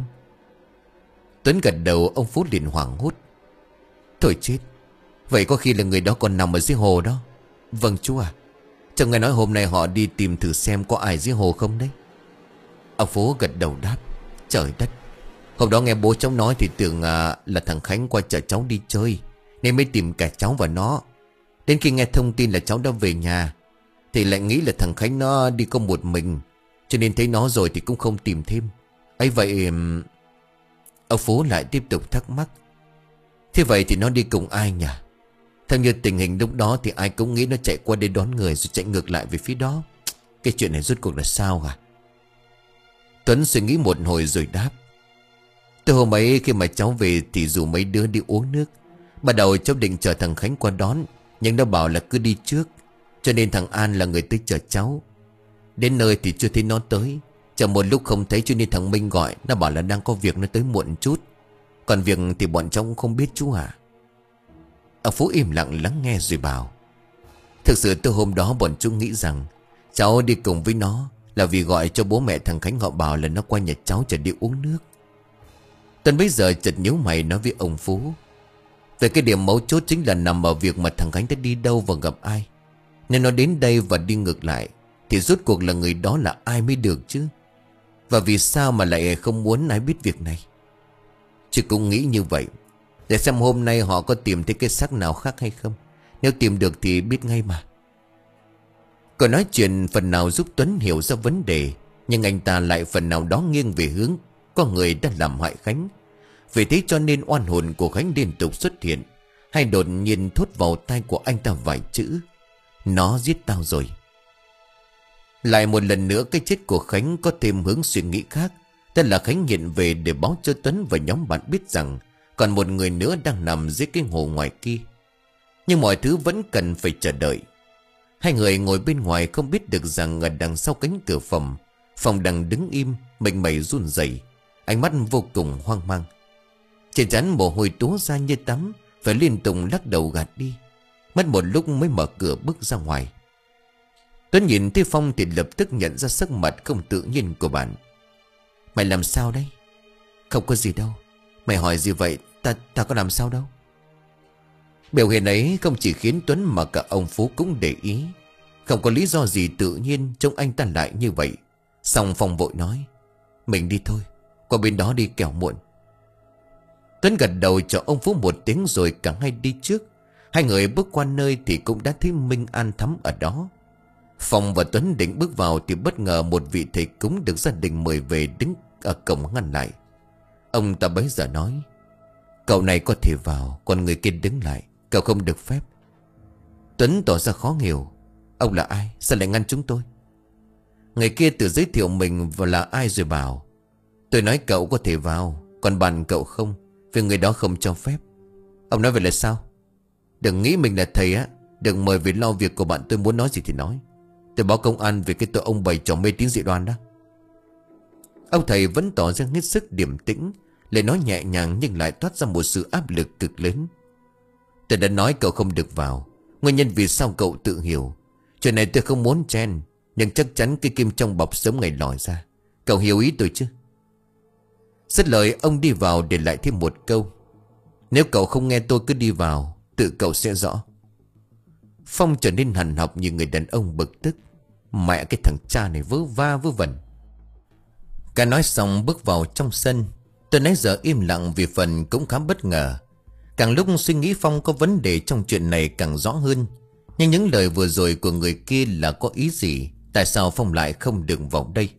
Tuấn gật đầu. Ông Phú liền hoảng hốt: Thôi chết, vậy có khi là người đó còn nằm ở dưới hồ đó. Vâng chú à. Chẳng nghe nói hôm nay họ đi tìm thử xem có ai dưới hồ không đấy. Ông Phú gật đầu đáp: Trời đất, hôm đó nghe bố cháu nói thì tưởng à, là thằng Khánh qua chở cháu đi chơi, nên mới tìm cả cháu và nó. Đến khi nghe thông tin là cháu đã về nhà thì lại nghĩ là thằng Khánh nó đi có một mình, cho nên thấy nó rồi thì cũng không tìm thêm. Ấy vậy... Ông Phú lại tiếp tục thắc mắc: Thế vậy thì nó đi cùng ai nhỉ? Theo như tình hình lúc đó thì ai cũng nghĩ nó chạy qua đây đón người rồi chạy ngược lại về phía đó. Cái chuyện này rốt cuộc là sao hả? Tuấn suy nghĩ một hồi rồi đáp: Từ hôm ấy khi mà cháu về thì rủ mấy đứa đi uống nước. Ban đầu cháu định chờ thằng Khánh qua đón, nhưng nó bảo là cứ đi trước, cho nên thằng An là người tới chở cháu. Đến nơi thì chưa thấy nó tới. Chờ một lúc không thấy cho nên thằng Minh gọi. Nó bảo là đang có việc, nó tới muộn chút. Còn việc thì bọn cháu cũng không biết chú à. Ông Phú im lặng lắng nghe rồi bảo: Thực sự từ hôm đó bọn chú nghĩ rằng cháu đi cùng với nó là vì gọi cho bố mẹ thằng Khánh, họ bảo là nó qua nhà cháu chờ đi uống nước. Tuấn bây giờ chợt nhíu mày nói với ông Phú: Về cái điểm mấu chốt chính là nằm ở việc mà thằng Khánh đã đi đâu và gặp ai. Nên nó đến đây và đi ngược lại thì rốt cuộc là người đó là ai mới được chứ? Và vì sao mà lại không muốn ai biết việc này? Chứ cũng nghĩ như vậy, để xem hôm nay họ có tìm thấy cái xác nào khác hay không. Nếu tìm được thì biết ngay mà. Câu nói chuyện phần nào giúp Tuấn hiểu ra vấn đề, nhưng anh ta lại phần nào đó nghiêng về hướng có người đã làm hại Khánh. Vì thế cho nên oan hồn của Khánh liên tục xuất hiện, hay đột nhiên thốt vào tai của anh ta vài chữ: Nó giết tao rồi. Lại một lần nữa cái chết của Khánh có thêm hướng suy nghĩ khác. Tức là Khánh hiện về để báo cho Tuấn và nhóm bạn biết rằng còn một người nữa đang nằm dưới cái hồ ngoài kia. Nhưng mọi thứ vẫn cần phải chờ đợi. Hai người ngồi bên ngoài không biết được rằng ở đằng sau cánh cửa phòng, Phong đang đứng im, mình mẩy run rẩy, ánh mắt vô cùng hoang mang. Trên trán mồ hôi túa ra như tắm, phải liên tục lắc đầu gạt đi. Mất một lúc mới mở cửa bước ra ngoài. Tuấn nhìn thấy Phong thì lập tức nhận ra sắc mặt không tự nhiên của bạn. Mày làm sao đấy? Không có gì đâu. Mày hỏi gì vậy? Ta ta có làm sao đâu. Biểu hiện ấy không chỉ khiến Tuấn mà cả ông Phú cũng để ý. Không có lý do gì tự nhiên trông anh ta lại như vậy. Xong Phong vội nói: Mình đi thôi, qua bên đó đi kẻo muộn. Tuấn gật đầu cho ông Phú một tiếng rồi cả hai đi trước. Hai người bước qua nơi thì cũng đã thấy Minh an thắm ở đó. Phong và Tuấn định bước vào thì bất ngờ một vị thầy cúng được gia đình mời về đứng ở cổng ngăn lại. Ông ta bấy giờ nói: Cậu này có thể vào, còn người kia đứng lại, cậu không được phép. Tuấn tỏ ra khó hiểu. Ông là ai? Sao lại ngăn chúng tôi? Người kia tự giới thiệu mình và là ai rồi bảo: Tôi nói cậu có thể vào, còn bạn cậu không, vì người đó không cho phép. Ông nói vậy là sao? Đừng nghĩ mình là thầy á. Đừng mời vì lo việc của bạn, tôi muốn nói gì thì nói. Tôi báo công an về cái tội ông bày trò mê tín dị đoan đó. Ông thầy vẫn tỏ ra hết sức điềm tĩnh, lời nói nhẹ nhàng nhưng lại toát ra một sự áp lực cực lớn. Tôi đã nói cậu không được vào. Nguyên nhân vì sao cậu tự hiểu. Chuyện này tôi không muốn chen, nhưng chắc chắn cái kim trong bọc sớm ngày lòi ra. Cậu hiểu ý tôi chứ? Dứt lời ông đi vào để lại thêm một câu: Nếu cậu không nghe tôi cứ đi vào, tự cậu sẽ rõ. Phong trở nên hằn học như người đàn ông bực tức. Mẹ cái thằng cha này vớ va vớ vẩn. Cả nói xong bước vào trong sân. Tôi nãy giờ im lặng vì phần cũng khá bất ngờ. Càng lúc suy nghĩ Phong có vấn đề trong chuyện này càng rõ hơn. Nhưng những lời vừa rồi của người kia là có ý gì? Tại sao Phong lại không được vào đây?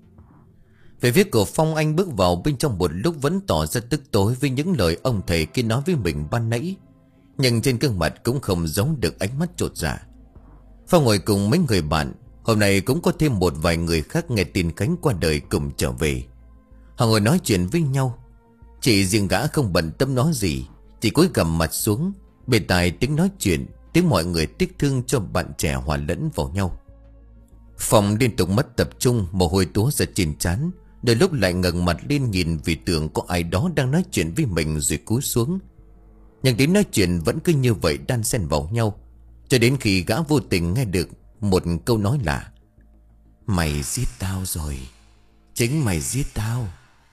Về phía của Phong, anh bước vào bên trong một lúc vẫn tỏ ra tức tối với những lời ông thầy kia nói với mình ban nãy. Nhưng trên gương mặt cũng không giấu được ánh mắt chột dạ. Phong ngồi cùng mấy người bạn. Hôm nay cũng có thêm một vài người khác nghe tin Khánh qua đời cùng trở về. Họ ngồi nói chuyện với nhau. Chỉ riêng gã không bận tâm nói gì, chỉ cúi gằm mặt xuống. Bên tai tiếng nói chuyện, tiếng mọi người tiếc thương cho bạn trẻ hòa lẫn vào nhau. Phong liên tục mất tập trung, mồ hôi túa ra trên trán. Đôi lúc lại ngẩng mặt lên nhìn vì tưởng có ai đó đang nói chuyện với mình rồi cúi xuống. Nhưng tiếng nói chuyện vẫn cứ như vậy đan xen vào nhau, cho đến khi gã vô tình nghe được một câu nói lạ: Mày giết tao rồi. Chính mày giết tao.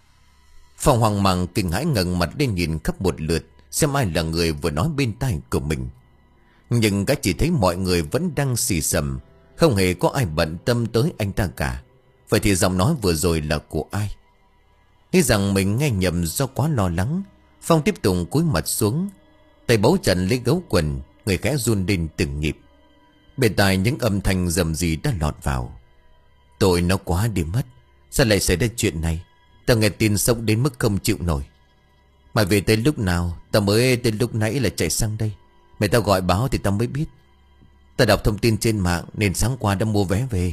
Phong hoang mang kinh hãi ngẩng mặt lên nhìn khắp một lượt, xem ai là người vừa nói bên tai của mình. Nhưng gã chỉ thấy mọi người vẫn đang xì xầm, không hề có ai bận tâm tới anh ta cả. Vậy thì giọng nói vừa rồi là của ai? Nghĩ rằng mình nghe nhầm do quá lo lắng, Phong tiếp tục cúi mặt xuống, tay bấu chặt lấy gấu quần, người khẽ run lên từng nhịp. Bên tai những âm thanh rầm rì đã lọt vào. Tội nó quá đi mất. Sao lại xảy ra chuyện này? Tao nghe tin sốc đến mức không chịu nổi. Mày về tới lúc nào? Tao mới tới lúc nãy là chạy sang đây. Mày tao gọi báo thì tao mới biết. Tao đọc thông tin trên mạng nên sáng qua đã mua vé về.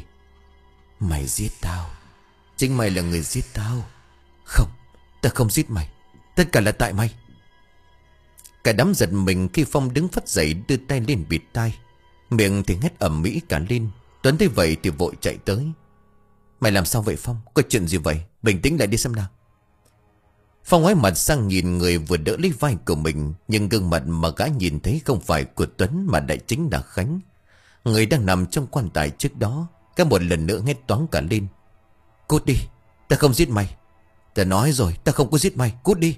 Mày giết tao. Chính mày là người giết tao. Không, tao không giết mày. Tất cả là tại mày. Cả đám giật mình khi Phong đứng phắt dậy, đưa tay lên bịt tai, miệng thì hét ầm ĩ cả lên. Tuấn thấy vậy thì vội chạy tới. Mày làm sao vậy Phong? Có chuyện gì vậy? Bình tĩnh lại đi xem nào. Phong ngoái mặt sang nhìn người vừa đỡ lấy vai của mình, nhưng gương mặt mà gã nhìn thấy không phải của Tuấn mà lại chính là Khánh, người đang nằm trong quan tài trước đó. Cả một lần nữa hét toáng cả lên: Cút đi, ta không giết mày. Ta nói rồi, ta không có giết mày, cút đi.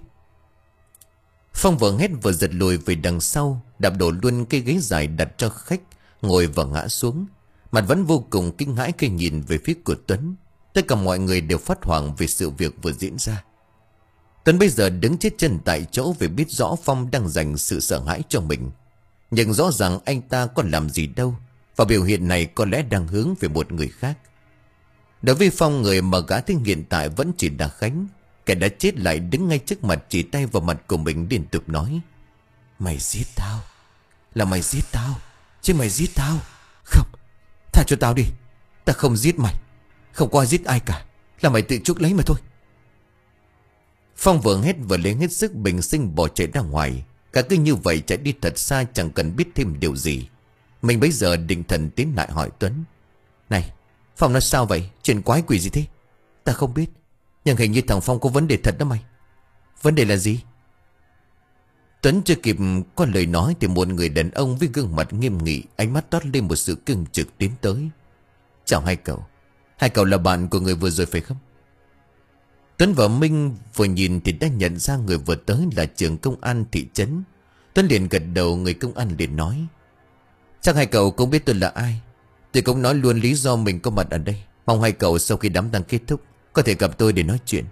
Phong vừa hét vừa giật lùi về đằng sau, đạp đổ luôn cây ghế dài đặt cho khách ngồi và ngã xuống. Mặt vẫn vô cùng kinh hãi khi nhìn về phía của Tuấn. Tất cả mọi người đều phát hoảng về sự việc vừa diễn ra. Tuấn bây giờ đứng chết chân tại chỗ vì biết rõ Phong đang dành sự sợ hãi cho mình. Nhưng rõ ràng anh ta có làm gì đâu, và biểu hiện này có lẽ đang hướng về một người khác. Đối với Phong, người mà gã thấy hiện tại vẫn chỉ là Khánh. Kẻ đã chết lại đứng ngay trước mặt, chỉ tay vào mặt của mình liên tục nói: Mày giết tao. Là mày giết tao. Chứ mày giết tao. Không, tha cho tao đi. Ta không giết mày. Không có ai giết ai cả. Là mày tự chuốc lấy mà thôi. Phong vừa hét vừa lấy hết sức bình sinh bỏ chạy ra ngoài. Cả cứ như vậy chạy đi thật xa, chẳng cần biết thêm điều gì. Mình bây giờ định thần tiến lại hỏi Tuấn: Này, Phong nói sao vậy? Chuyện quái quỷ gì thế? Ta không biết, nhưng hình như thằng Phong có vấn đề thật đó mày. Vấn đề là gì? Tuấn chưa kịp có lời nói thì một người đàn ông với gương mặt nghiêm nghị, ánh mắt toát lên một sự cương trực tiến tới. Chào hai cậu. Hai cậu là bạn của người vừa rồi phải không? Tuấn và Minh vừa nhìn thì đã nhận ra người vừa tới là trưởng công an thị trấn. Tuấn liền gật đầu, người công an liền nói: Chắc hai cậu cũng biết tôi là ai. Tôi cũng nói luôn lý do mình có mặt ở đây. Mong hai cậu sau khi đám tang kết thúc có thể gặp tôi để nói chuyện.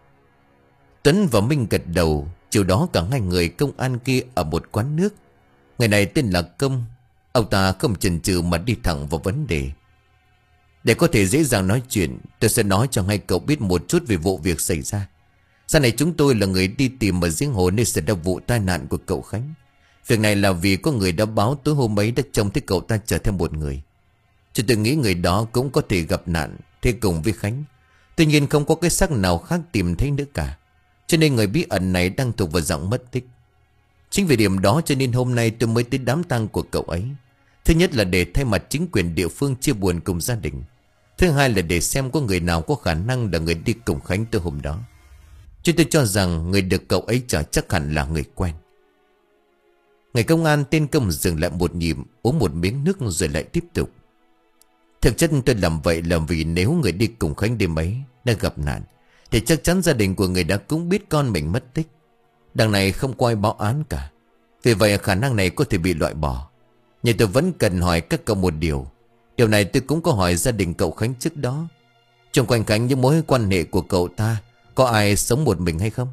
Tuấn và Minh gật đầu. Chiều đó cả hai người công an kia ở một quán nước. Người này tên là Công. Ông ta không chần chừ mà đi thẳng vào vấn đề. Để có thể dễ dàng nói chuyện, tôi sẽ nói cho hai cậu biết một chút về vụ việc xảy ra. Sau này chúng tôi là người đi tìm ở giếng hồ nơi xảy ra vụ tai nạn của cậu Khánh. Việc này là vì có người đã báo tối hôm ấy đã trông thấy cậu ta chở theo một người. Chúng tôi nghĩ người đó cũng có thể gặp nạn thế cùng với Khánh. Tuy nhiên không có cái xác nào khác tìm thấy nữa cả. Cho nên người bí ẩn này đang thuộc vào dạng mất tích. Chính vì điểm đó cho nên hôm nay tôi mới tới đám tang của cậu ấy. Thứ nhất là để thay mặt chính quyền địa phương chia buồn cùng gia đình. Thứ hai là để xem có người nào có khả năng là người đi cùng Khánh từ hôm đó. Chứ tôi cho rằng người được cậu ấy chở chắc hẳn là người quen. Người công an tên Công dừng lại một nhịp, uống một miếng nước rồi lại tiếp tục. Thực chất tôi làm vậy là vì nếu người đi cùng Khánh đêm ấy đã gặp nạn thì chắc chắn gia đình của người đã cũng biết con mình mất tích. Đằng này không có ai báo án cả. Vì vậy khả năng này có thể bị loại bỏ. Nhưng tôi vẫn cần hỏi các cậu một điều. Điều này tôi cũng có hỏi gia đình cậu Khánh trước đó. Trong quanh Khánh những mối quan hệ của cậu ta, có ai sống một mình hay không?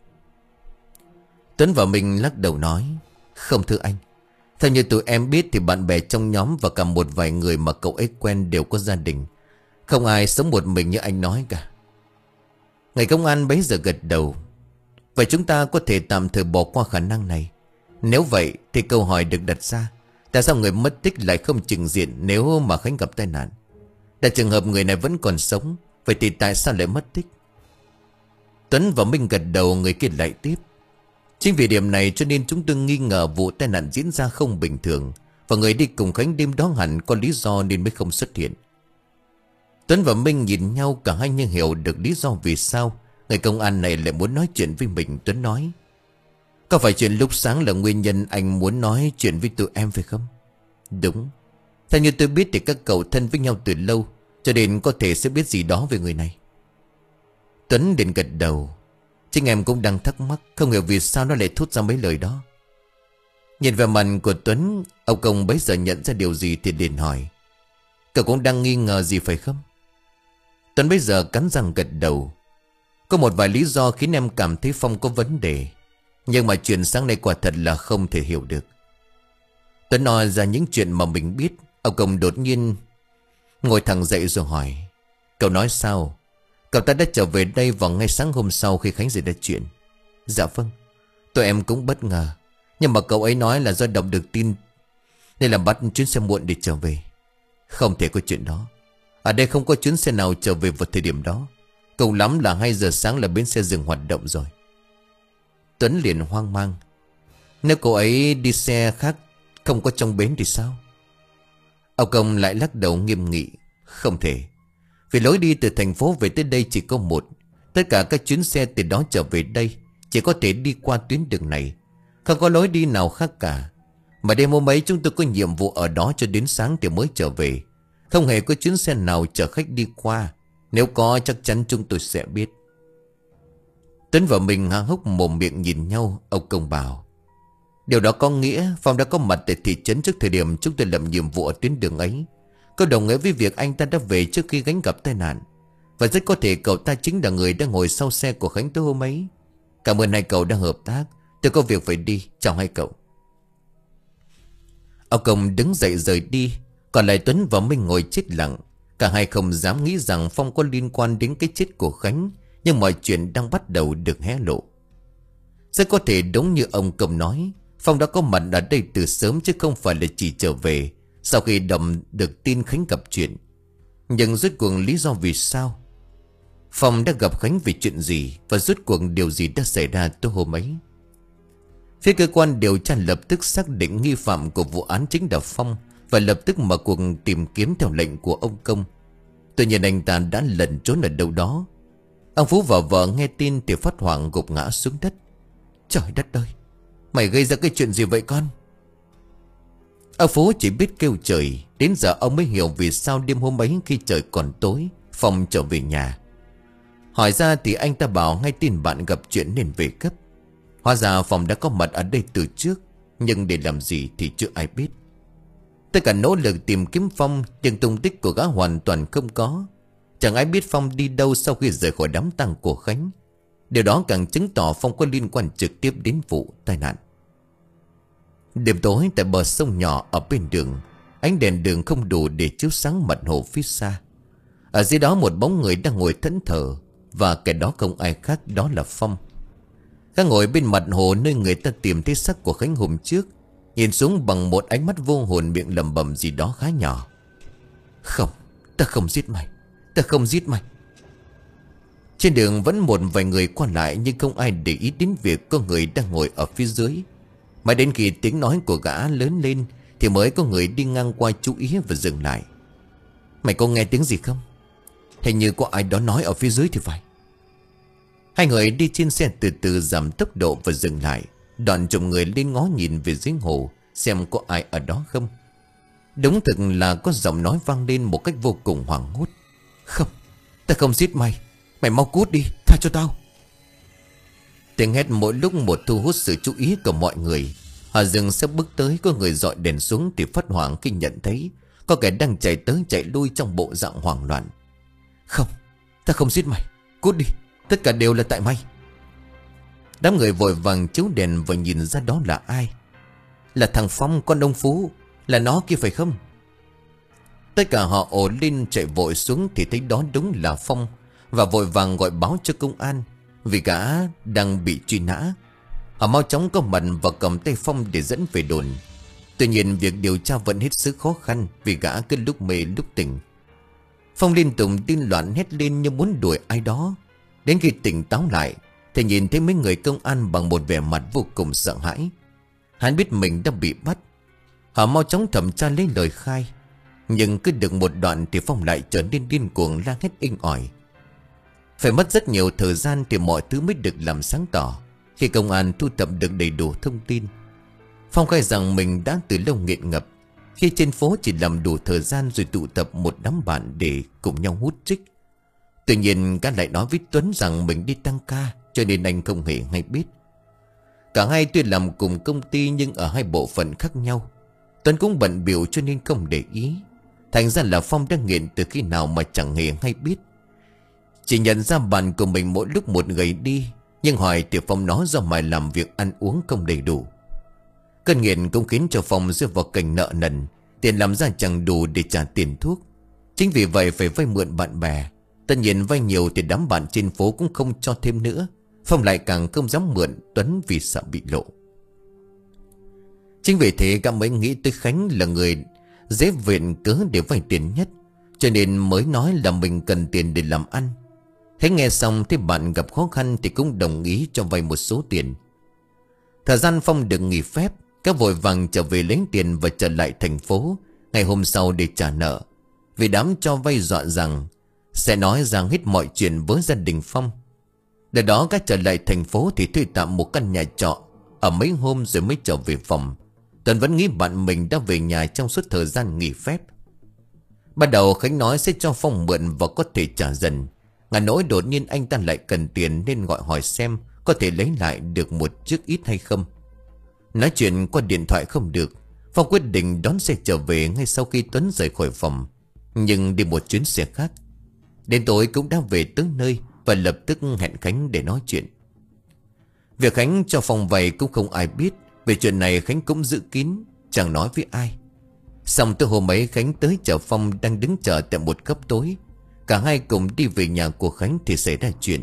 Tuấn và mình lắc đầu nói: Không thưa anh. Theo như tụi em biết thì bạn bè trong nhóm và cả một vài người mà cậu ấy quen đều có gia đình. Không ai sống một mình như anh nói cả. Người công an bấy giờ gật đầu. Vậy chúng ta có thể tạm thời bỏ qua khả năng này. Nếu vậy thì câu hỏi được đặt ra: tại sao người mất tích lại không trình diện nếu mà Khánh gặp tai nạn? Tại trường hợp người này vẫn còn sống, vậy thì tại sao lại mất tích? Tuấn và Minh gật đầu, người kia lại tiếp: Chính vì điểm này cho nên chúng tôi nghi ngờ vụ tai nạn diễn ra không bình thường, và người đi cùng Khánh đêm đó hẳn có lý do nên mới không xuất hiện. Tuấn và Minh nhìn nhau, cả hai như hiểu được lý do vì sao người công an này lại muốn nói chuyện với mình. Tuấn nói: Có phải chuyện lúc sáng là nguyên nhân anh muốn nói chuyện với tụi em phải không? Đúng. Theo như tôi biết thì các cậu thân với nhau từ lâu, cho nên có thể sẽ biết gì đó về người này. Tuấn liền gật đầu. Chính em cũng đang thắc mắc, không hiểu vì sao nó lại thốt ra mấy lời đó. Nhìn về mặt của Tuấn, ông Công bấy giờ nhận ra điều gì thì liền hỏi: Cậu cũng đang nghi ngờ gì phải không? Tuấn bấy giờ cắn răng gật đầu. Có một vài lý do khiến em cảm thấy Phong có vấn đề, nhưng mà chuyện sáng nay quả thật là không thể hiểu được. Tuấn nói ra những chuyện mà mình biết. Ông Công đột nhiên ngồi thẳng dậy rồi hỏi: Cậu nói sao? Cậu ta đã trở về đây vào ngay sáng hôm sau khi Khánh xảy ra chuyện. Dạ vâng. Tụi em cũng bất ngờ, nhưng mà cậu ấy nói là do đọc được tin nên là bắt chuyến xe muộn để trở về. Không thể có chuyện đó. Ở đây không có chuyến xe nào trở về vào thời điểm đó. Cùng lắm là hai giờ sáng là bến xe dừng hoạt động rồi. Tuấn liền hoang mang: Nếu cậu ấy đi xe khác không có trong bến thì sao? Ông Công lại lắc đầu nghiêm nghị: Không thể. Vì lối đi từ thành phố về tới đây chỉ có một. Tất cả các chuyến xe từ đó trở về đây chỉ có thể đi qua tuyến đường này, không có lối đi nào khác cả. Mà đêm hôm ấy chúng tôi có nhiệm vụ ở đó cho đến sáng thì mới trở về. Không hề có chuyến xe nào chở khách đi qua. Nếu có chắc chắn chúng tôi sẽ biết. Tuấn và mình há hốc mồm miệng nhìn nhau. Ông Công bảo: Điều đó có nghĩa Phong đã có mặt tại thị trấn trước thời điểm chúng tôi làm nhiệm vụ ở tuyến đường ấy. Có đồng nghĩa với việc anh ta đã về trước khi Khánh gặp tai nạn. Và rất có thể cậu ta chính là người đang ngồi sau xe của Khánh tối hôm ấy. Cảm ơn hai cậu đã hợp tác. Tôi có việc phải đi. Chào hai cậu. Ông Công đứng dậy rời đi. Còn lại Tuấn và Minh ngồi chết lặng. Cả hai không dám nghĩ rằng Phong có liên quan đến cái chết của Khánh. Nhưng mọi chuyện đang bắt đầu được hé lộ. Rất có thể đúng như ông Công nói, Phong đã có mặt ở đây từ sớm chứ không phải là chỉ trở về sau khi đọc được tin Khánh gặp chuyện. Nhưng rốt cuộc lý do vì sao Phong đã gặp Khánh vì chuyện gì, và rốt cuộc điều gì đã xảy ra tối hôm ấy? Phía cơ quan điều tra lập tức xác định nghi phạm của vụ án chính là Phong, và lập tức mở cuộc tìm kiếm theo lệnh của ông Công. Tuy nhiên anh ta đã lẩn trốn ở đâu đó. Ông Phú và vợ nghe tin thì phát hoảng gục ngã xuống đất. Trời đất ơi, mày gây ra cái chuyện gì vậy con? Ông Phú chỉ biết kêu trời. Đến giờ ông mới hiểu vì sao đêm hôm ấy khi trời còn tối Phong trở về nhà. Hỏi ra thì anh ta bảo ngay tin bạn gặp chuyện nên về gấp. Hóa ra Phong đã có mặt ở đây từ trước, nhưng để làm gì thì chưa ai biết. Tất cả nỗ lực tìm kiếm Phong, nhưng tung tích của gã hoàn toàn không có. Chẳng ai biết Phong đi đâu sau khi rời khỏi đám tang của Khánh. Điều đó càng chứng tỏ Phong có liên quan trực tiếp đến vụ tai nạn. Đêm tối tại bờ sông nhỏ ở bên đường, ánh đèn đường không đủ để chiếu sáng mặt hồ phía xa. Ở dưới đó một bóng người đang ngồi thẫn thờ, và kẻ đó không ai khác đó là Phong. Gã ngồi bên mặt hồ nơi người ta tìm thấy xác của Khánh hôm trước, Nhìn xuống bằng một ánh mắt vô hồn, miệng lẩm bẩm gì đó khá nhỏ. Không, ta không giết mày, ta không giết mày. Trên đường vẫn một vài người qua lại, nhưng không ai để ý đến việc có người đang ngồi ở phía dưới. Mãi đến khi tiếng nói của gã lớn lên thì mới có người đi ngang qua chú ý và dừng lại. Mày có nghe tiếng gì không? Hình như có ai đó nói ở phía dưới thì phải. Hai người đi trên xe từ từ giảm tốc độ và dừng lại. Đoạn chồng người lên ngó nhìn về dưới hồ xem có ai ở đó không. Đúng thực là có giọng nói vang lên một cách vô cùng hoảng hốt. Không, ta không giết mày. Mày mau cút đi, tha cho tao. Tiếng hét mỗi lúc một thu hút sự chú ý của mọi người. Họ dừng xe bước tới, có người dọi đèn xuống thì phát hoảng khi nhận thấy có kẻ đang chạy tới chạy lui trong bộ dạng hoảng loạn. Không, ta không giết mày, cút đi, tất cả đều là tại mày. Đám người vội vàng chiếu đèn và nhìn ra đó là ai. Là thằng Phong, con ông Phú, là nó kia phải không? Tất cả họ ồ lên chạy vội xuống thì thấy đó đúng là Phong, và vội vàng gọi báo cho công an, vì gã đang bị truy nã. Họ mau chóng có mặt và cầm tay Phong để dẫn về đồn. Tuy nhiên việc điều tra vẫn hết sức khó khăn, vì gã cứ lúc mê lúc tỉnh. Phong liên tục điên loạn hét lên như muốn đuổi ai đó. Đến khi tỉnh táo lại thì nhìn thấy mấy người công an bằng một vẻ mặt vô cùng sợ hãi. Hắn biết mình đã bị bắt. Họ mau chóng thẩm tra lấy lời khai. Nhưng cứ được một đoạn thì Phong lại trở nên điên cuồng la hét inh ỏi. Phải mất rất nhiều thời gian thì mọi thứ mới được làm sáng tỏ. Khi công an thu thập được đầy đủ thông tin, Phong khai rằng mình đã từ lâu nghiện ngập. Khi trên phố chỉ làm đủ thời gian rồi tụ tập một đám bạn để cùng nhau hút trích. Tuy nhiên gã lại nói với Tuấn rằng mình đi tăng ca, cho nên anh không hề hay biết. Cả hai tuy làm cùng công ty nhưng ở hai bộ phận khác nhau. Tuấn cũng bận bịu cho nên không để ý. Thành ra là Phong đang nghiện từ khi nào mà chẳng hề hay biết. Chỉ nhận ra bạn của mình mỗi lúc một gầy đi. Nhưng hỏi thì Phong nói do mày làm việc ăn uống không đầy đủ. Cơn nghiện cũng khiến cho Phong rơi vào cảnh nợ nần. Tiền làm ra chẳng đủ để trả tiền thuốc. Chính vì vậy phải vay mượn bạn bè. Tất nhiên vay nhiều thì đám bạn trên phố cũng không cho thêm nữa. Phong lại càng không dám mượn Tuấn vì sợ bị lộ. Chính vì thế gã mới nghĩ tới Khánh là người dễ viện cớ để vay tiền nhất, cho nên mới nói là mình cần tiền để làm ăn. Khánh nghe xong thấy bạn gặp khó khăn thì cũng đồng ý cho vay một số tiền. Thời gian Phong được nghỉ phép, các vội vàng trở về lấy tiền và trở lại thành phố ngày hôm sau để trả nợ. Vì đám cho vay dọa rằng sẽ nói rằng hết mọi chuyện với gia đình Phong. Để đó các trở lại thành phố thì thuê tạm một căn nhà trọ ở mấy hôm rồi mới trở về phòng. Tuấn vẫn nghĩ bạn mình đã về nhà trong suốt thời gian nghỉ phép. Ban đầu Khánh nói sẽ cho Phong mượn và có thể trả dần. Ngả nỗi đột nhiên anh ta lại cần tiền nên gọi hỏi xem có thể lấy lại được một chiếc ít hay không. Nói chuyện qua điện thoại không được, Phong quyết định đón xe trở về ngay sau khi Tuấn rời khỏi phòng, nhưng đi một chuyến xe khác. Đến tối cũng đã về tới nơi và lập tức hẹn Khánh để nói chuyện. Việc Khánh cho Phong vay cũng không ai biết. Về chuyện này Khánh cũng giữ kín, chẳng nói với ai. Xong tới hôm ấy Khánh tới chợ Phong đang đứng chờ tại một góc tối. Cả hai cùng đi về nhà của Khánh thì xảy ra chuyện.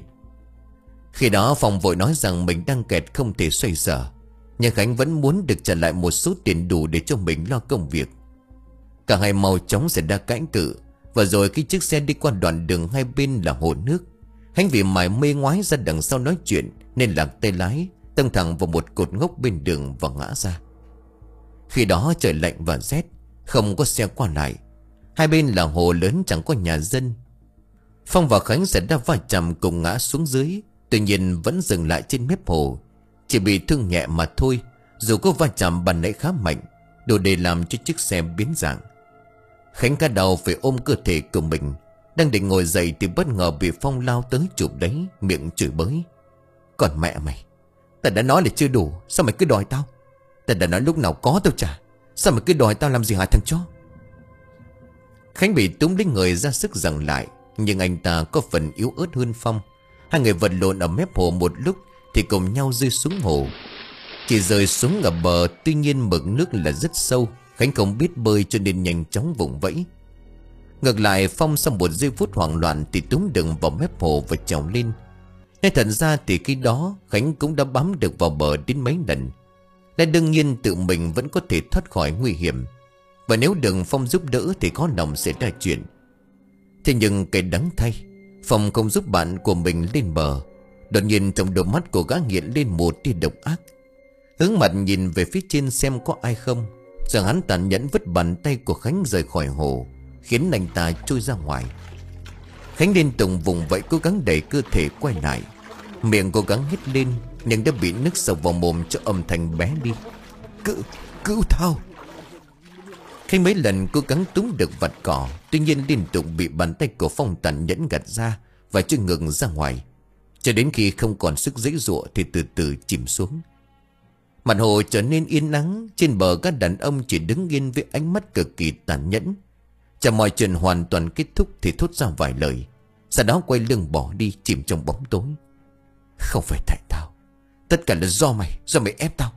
Khi đó Phong vội nói rằng mình đang kẹt không thể xoay sở, nhưng Khánh vẫn muốn được trả lại một số tiền đủ để cho mình lo công việc. Cả hai mau chóng xảy ra cãi cự. Và rồi khi chiếc xe đi qua đoạn đường hai bên là hồ nước, Khánh vì mải mê ngoái ra đằng sau nói chuyện nên lạc tay lái, tông thẳng vào một cột ngốc bên đường và ngã ra. Khi đó trời lạnh và rét, không có xe qua lại. Hai bên là hồ lớn chẳng có nhà dân. Phong và Khánh sẽ đã va chạm cùng ngã xuống dưới. Tuy nhiên vẫn dừng lại trên mép hồ, chỉ bị thương nhẹ mà thôi. Dù có va chạm bàn nãy khá mạnh, đủ để làm cho chiếc xe biến dạng. Khánh ca đầu phải ôm cơ thể của mình. Đang định ngồi dậy thì bất ngờ bị Phong lao tới chụp đấy, miệng chửi bới. Còn mẹ mày, ta đã nói là chưa đủ, sao mày cứ đòi tao? Ta đã nói lúc nào có tao trả, sao mày cứ đòi tao làm gì hả thằng chó? Khánh bị túm lấy người ra sức giằng lại, nhưng anh ta có phần yếu ớt hơn Phong. Hai người vật lộn ở mép hồ một lúc thì cùng nhau rơi xuống hồ. Chỉ rơi xuống ở bờ, tuy nhiên mực nước là rất sâu. Khánh không biết bơi cho nên nhanh chóng vùng vẫy. Ngược lại Phong sau một giây phút hoảng loạn thì túm đựng vào mép hồ và trèo lên. Nên thật ra thì khi đó Khánh cũng đã bám được vào bờ đến mấy lần. Lẽ đương nhiên tự mình vẫn có thể thoát khỏi nguy hiểm. Và nếu đừng Phong giúp đỡ thì có lòng sẽ ra chuyện. Thế nhưng cái đắng thay, Phong không giúp bạn của mình lên bờ. Đột nhiên trong đôi mắt của gã hiện lên một tia độc ác. Hướng mặt nhìn về phía trên xem có ai không. Rồi hắn tàn nhẫn vứt bàn tay của Khánh rời khỏi hồ, khiến anh ta trôi ra ngoài. Khánh liên tục vùng vẫy cố gắng đẩy cơ thể quay lại. Miệng cố gắng hét lên, nhưng đã bị nước sộc vào mồm cho âm thanh bé đi. Cứu, cứu tao. Khánh mấy lần cố gắng túm được vạt cỏ, tuy nhiên liên tục bị bàn tay của Phong tàn nhẫn gạt ra và chui ngược ra ngoài. Cho đến khi không còn sức giãy giụa thì từ từ chìm xuống. Mặt hồ trở nên yên ắng. Trên bờ các đàn ông chỉ đứng yên với ánh mắt cực kỳ tàn nhẫn. Chờ mọi chuyện hoàn toàn kết thúc thì thốt ra vài lời, sau đó quay lưng bỏ đi, chìm trong bóng tối. Không phải tại tao, tất cả là do mày, do mày ép tao.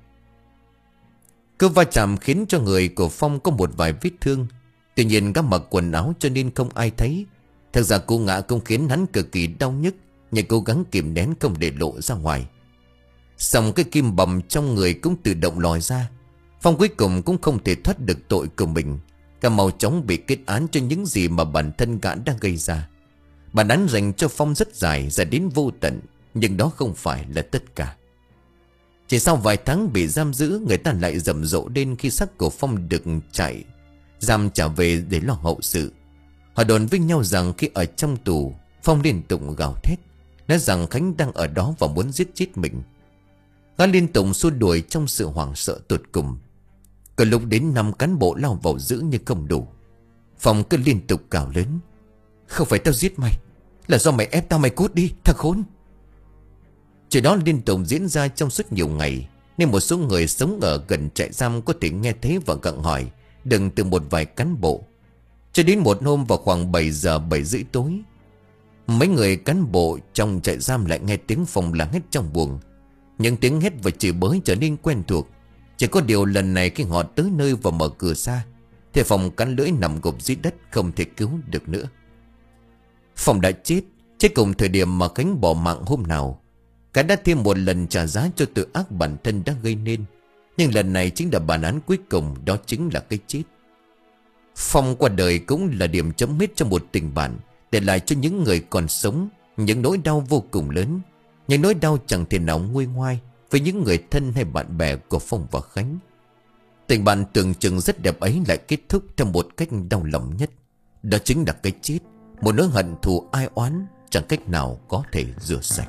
Cứ va chạm khiến cho người của Phong có một vài vết thương. Tuy nhiên gã mặc quần áo cho nên không ai thấy. Thật ra cú ngã cũng khiến hắn cực kỳ đau nhức, nhưng cố gắng kìm nén không để lộ ra ngoài. Xong cái kim bầm trong người cũng tự động lòi ra. Phong cuối cùng cũng không thể thoát được tội của mình. Cả mau chóng bị kết án cho những gì mà bản thân gã đã gây ra. Bản án dành cho Phong rất dài, dài đến vô tận. Nhưng đó không phải là tất cả. Chỉ sau vài tháng bị giam giữ, người ta lại rầm rộ lên khi xác của Phong được chạy giam trả về để lo hậu sự. Họ đồn với nhau rằng khi ở trong tù, Phong liên tục gào thét, nói rằng Khánh đang ở đó và muốn giết chết mình. Gã liên tục xua đuổi trong sự hoảng sợ tột cùng. Có lúc đến năm cán bộ lao vào giữ nhưng không đủ. Phong cứ liên tục cào lớn: Không phải tao giết mày, là do mày ép tao, mày cút đi, thằng khốn. Chuyện đó liên tục diễn ra trong suốt nhiều ngày, nên một số người sống ở gần trại giam có thể nghe thấy và gặng hỏi đừng từ một vài cán bộ. Cho đến một hôm vào khoảng bảy giờ bảy rưỡi tối, mấy người cán bộ trong trại giam lại nghe tiếng Phong la hét trong buồng. Những tiếng hét và chửi bới trở nên quen thuộc. Chỉ có điều lần này khi họ tới nơi và mở cửa ra thì Phong cắn lưỡi nằm gục dưới đất, không thể cứu được nữa. Phong đã chết, chết cùng thời điểm mà Khánh bỏ mạng hôm nào. Cả đã thêm một lần trả giá cho tội ác bản thân đã gây nên. Nhưng lần này chính là bản án cuối cùng, đó chính là cái chết. Phong qua đời cũng là điểm chấm hết cho một tình bạn, để lại cho những người còn sống những nỗi đau vô cùng lớn. Những nỗi đau chẳng thể nào nguôi ngoai với những người thân hay bạn bè của Phong và Khánh. Tình bạn tưởng chừng rất đẹp ấy lại kết thúc trong một cách đau lòng nhất. Đó chính là cái chết, một nỗi hận thù ai oán chẳng cách nào có thể rửa sạch.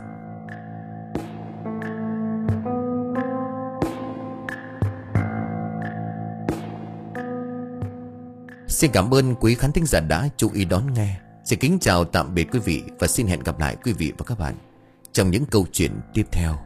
Xin cảm ơn quý khán thính giả đã chú ý đón nghe. Xin kính chào tạm biệt quý vị và xin hẹn gặp lại quý vị và các bạn trong những câu chuyện tiếp theo.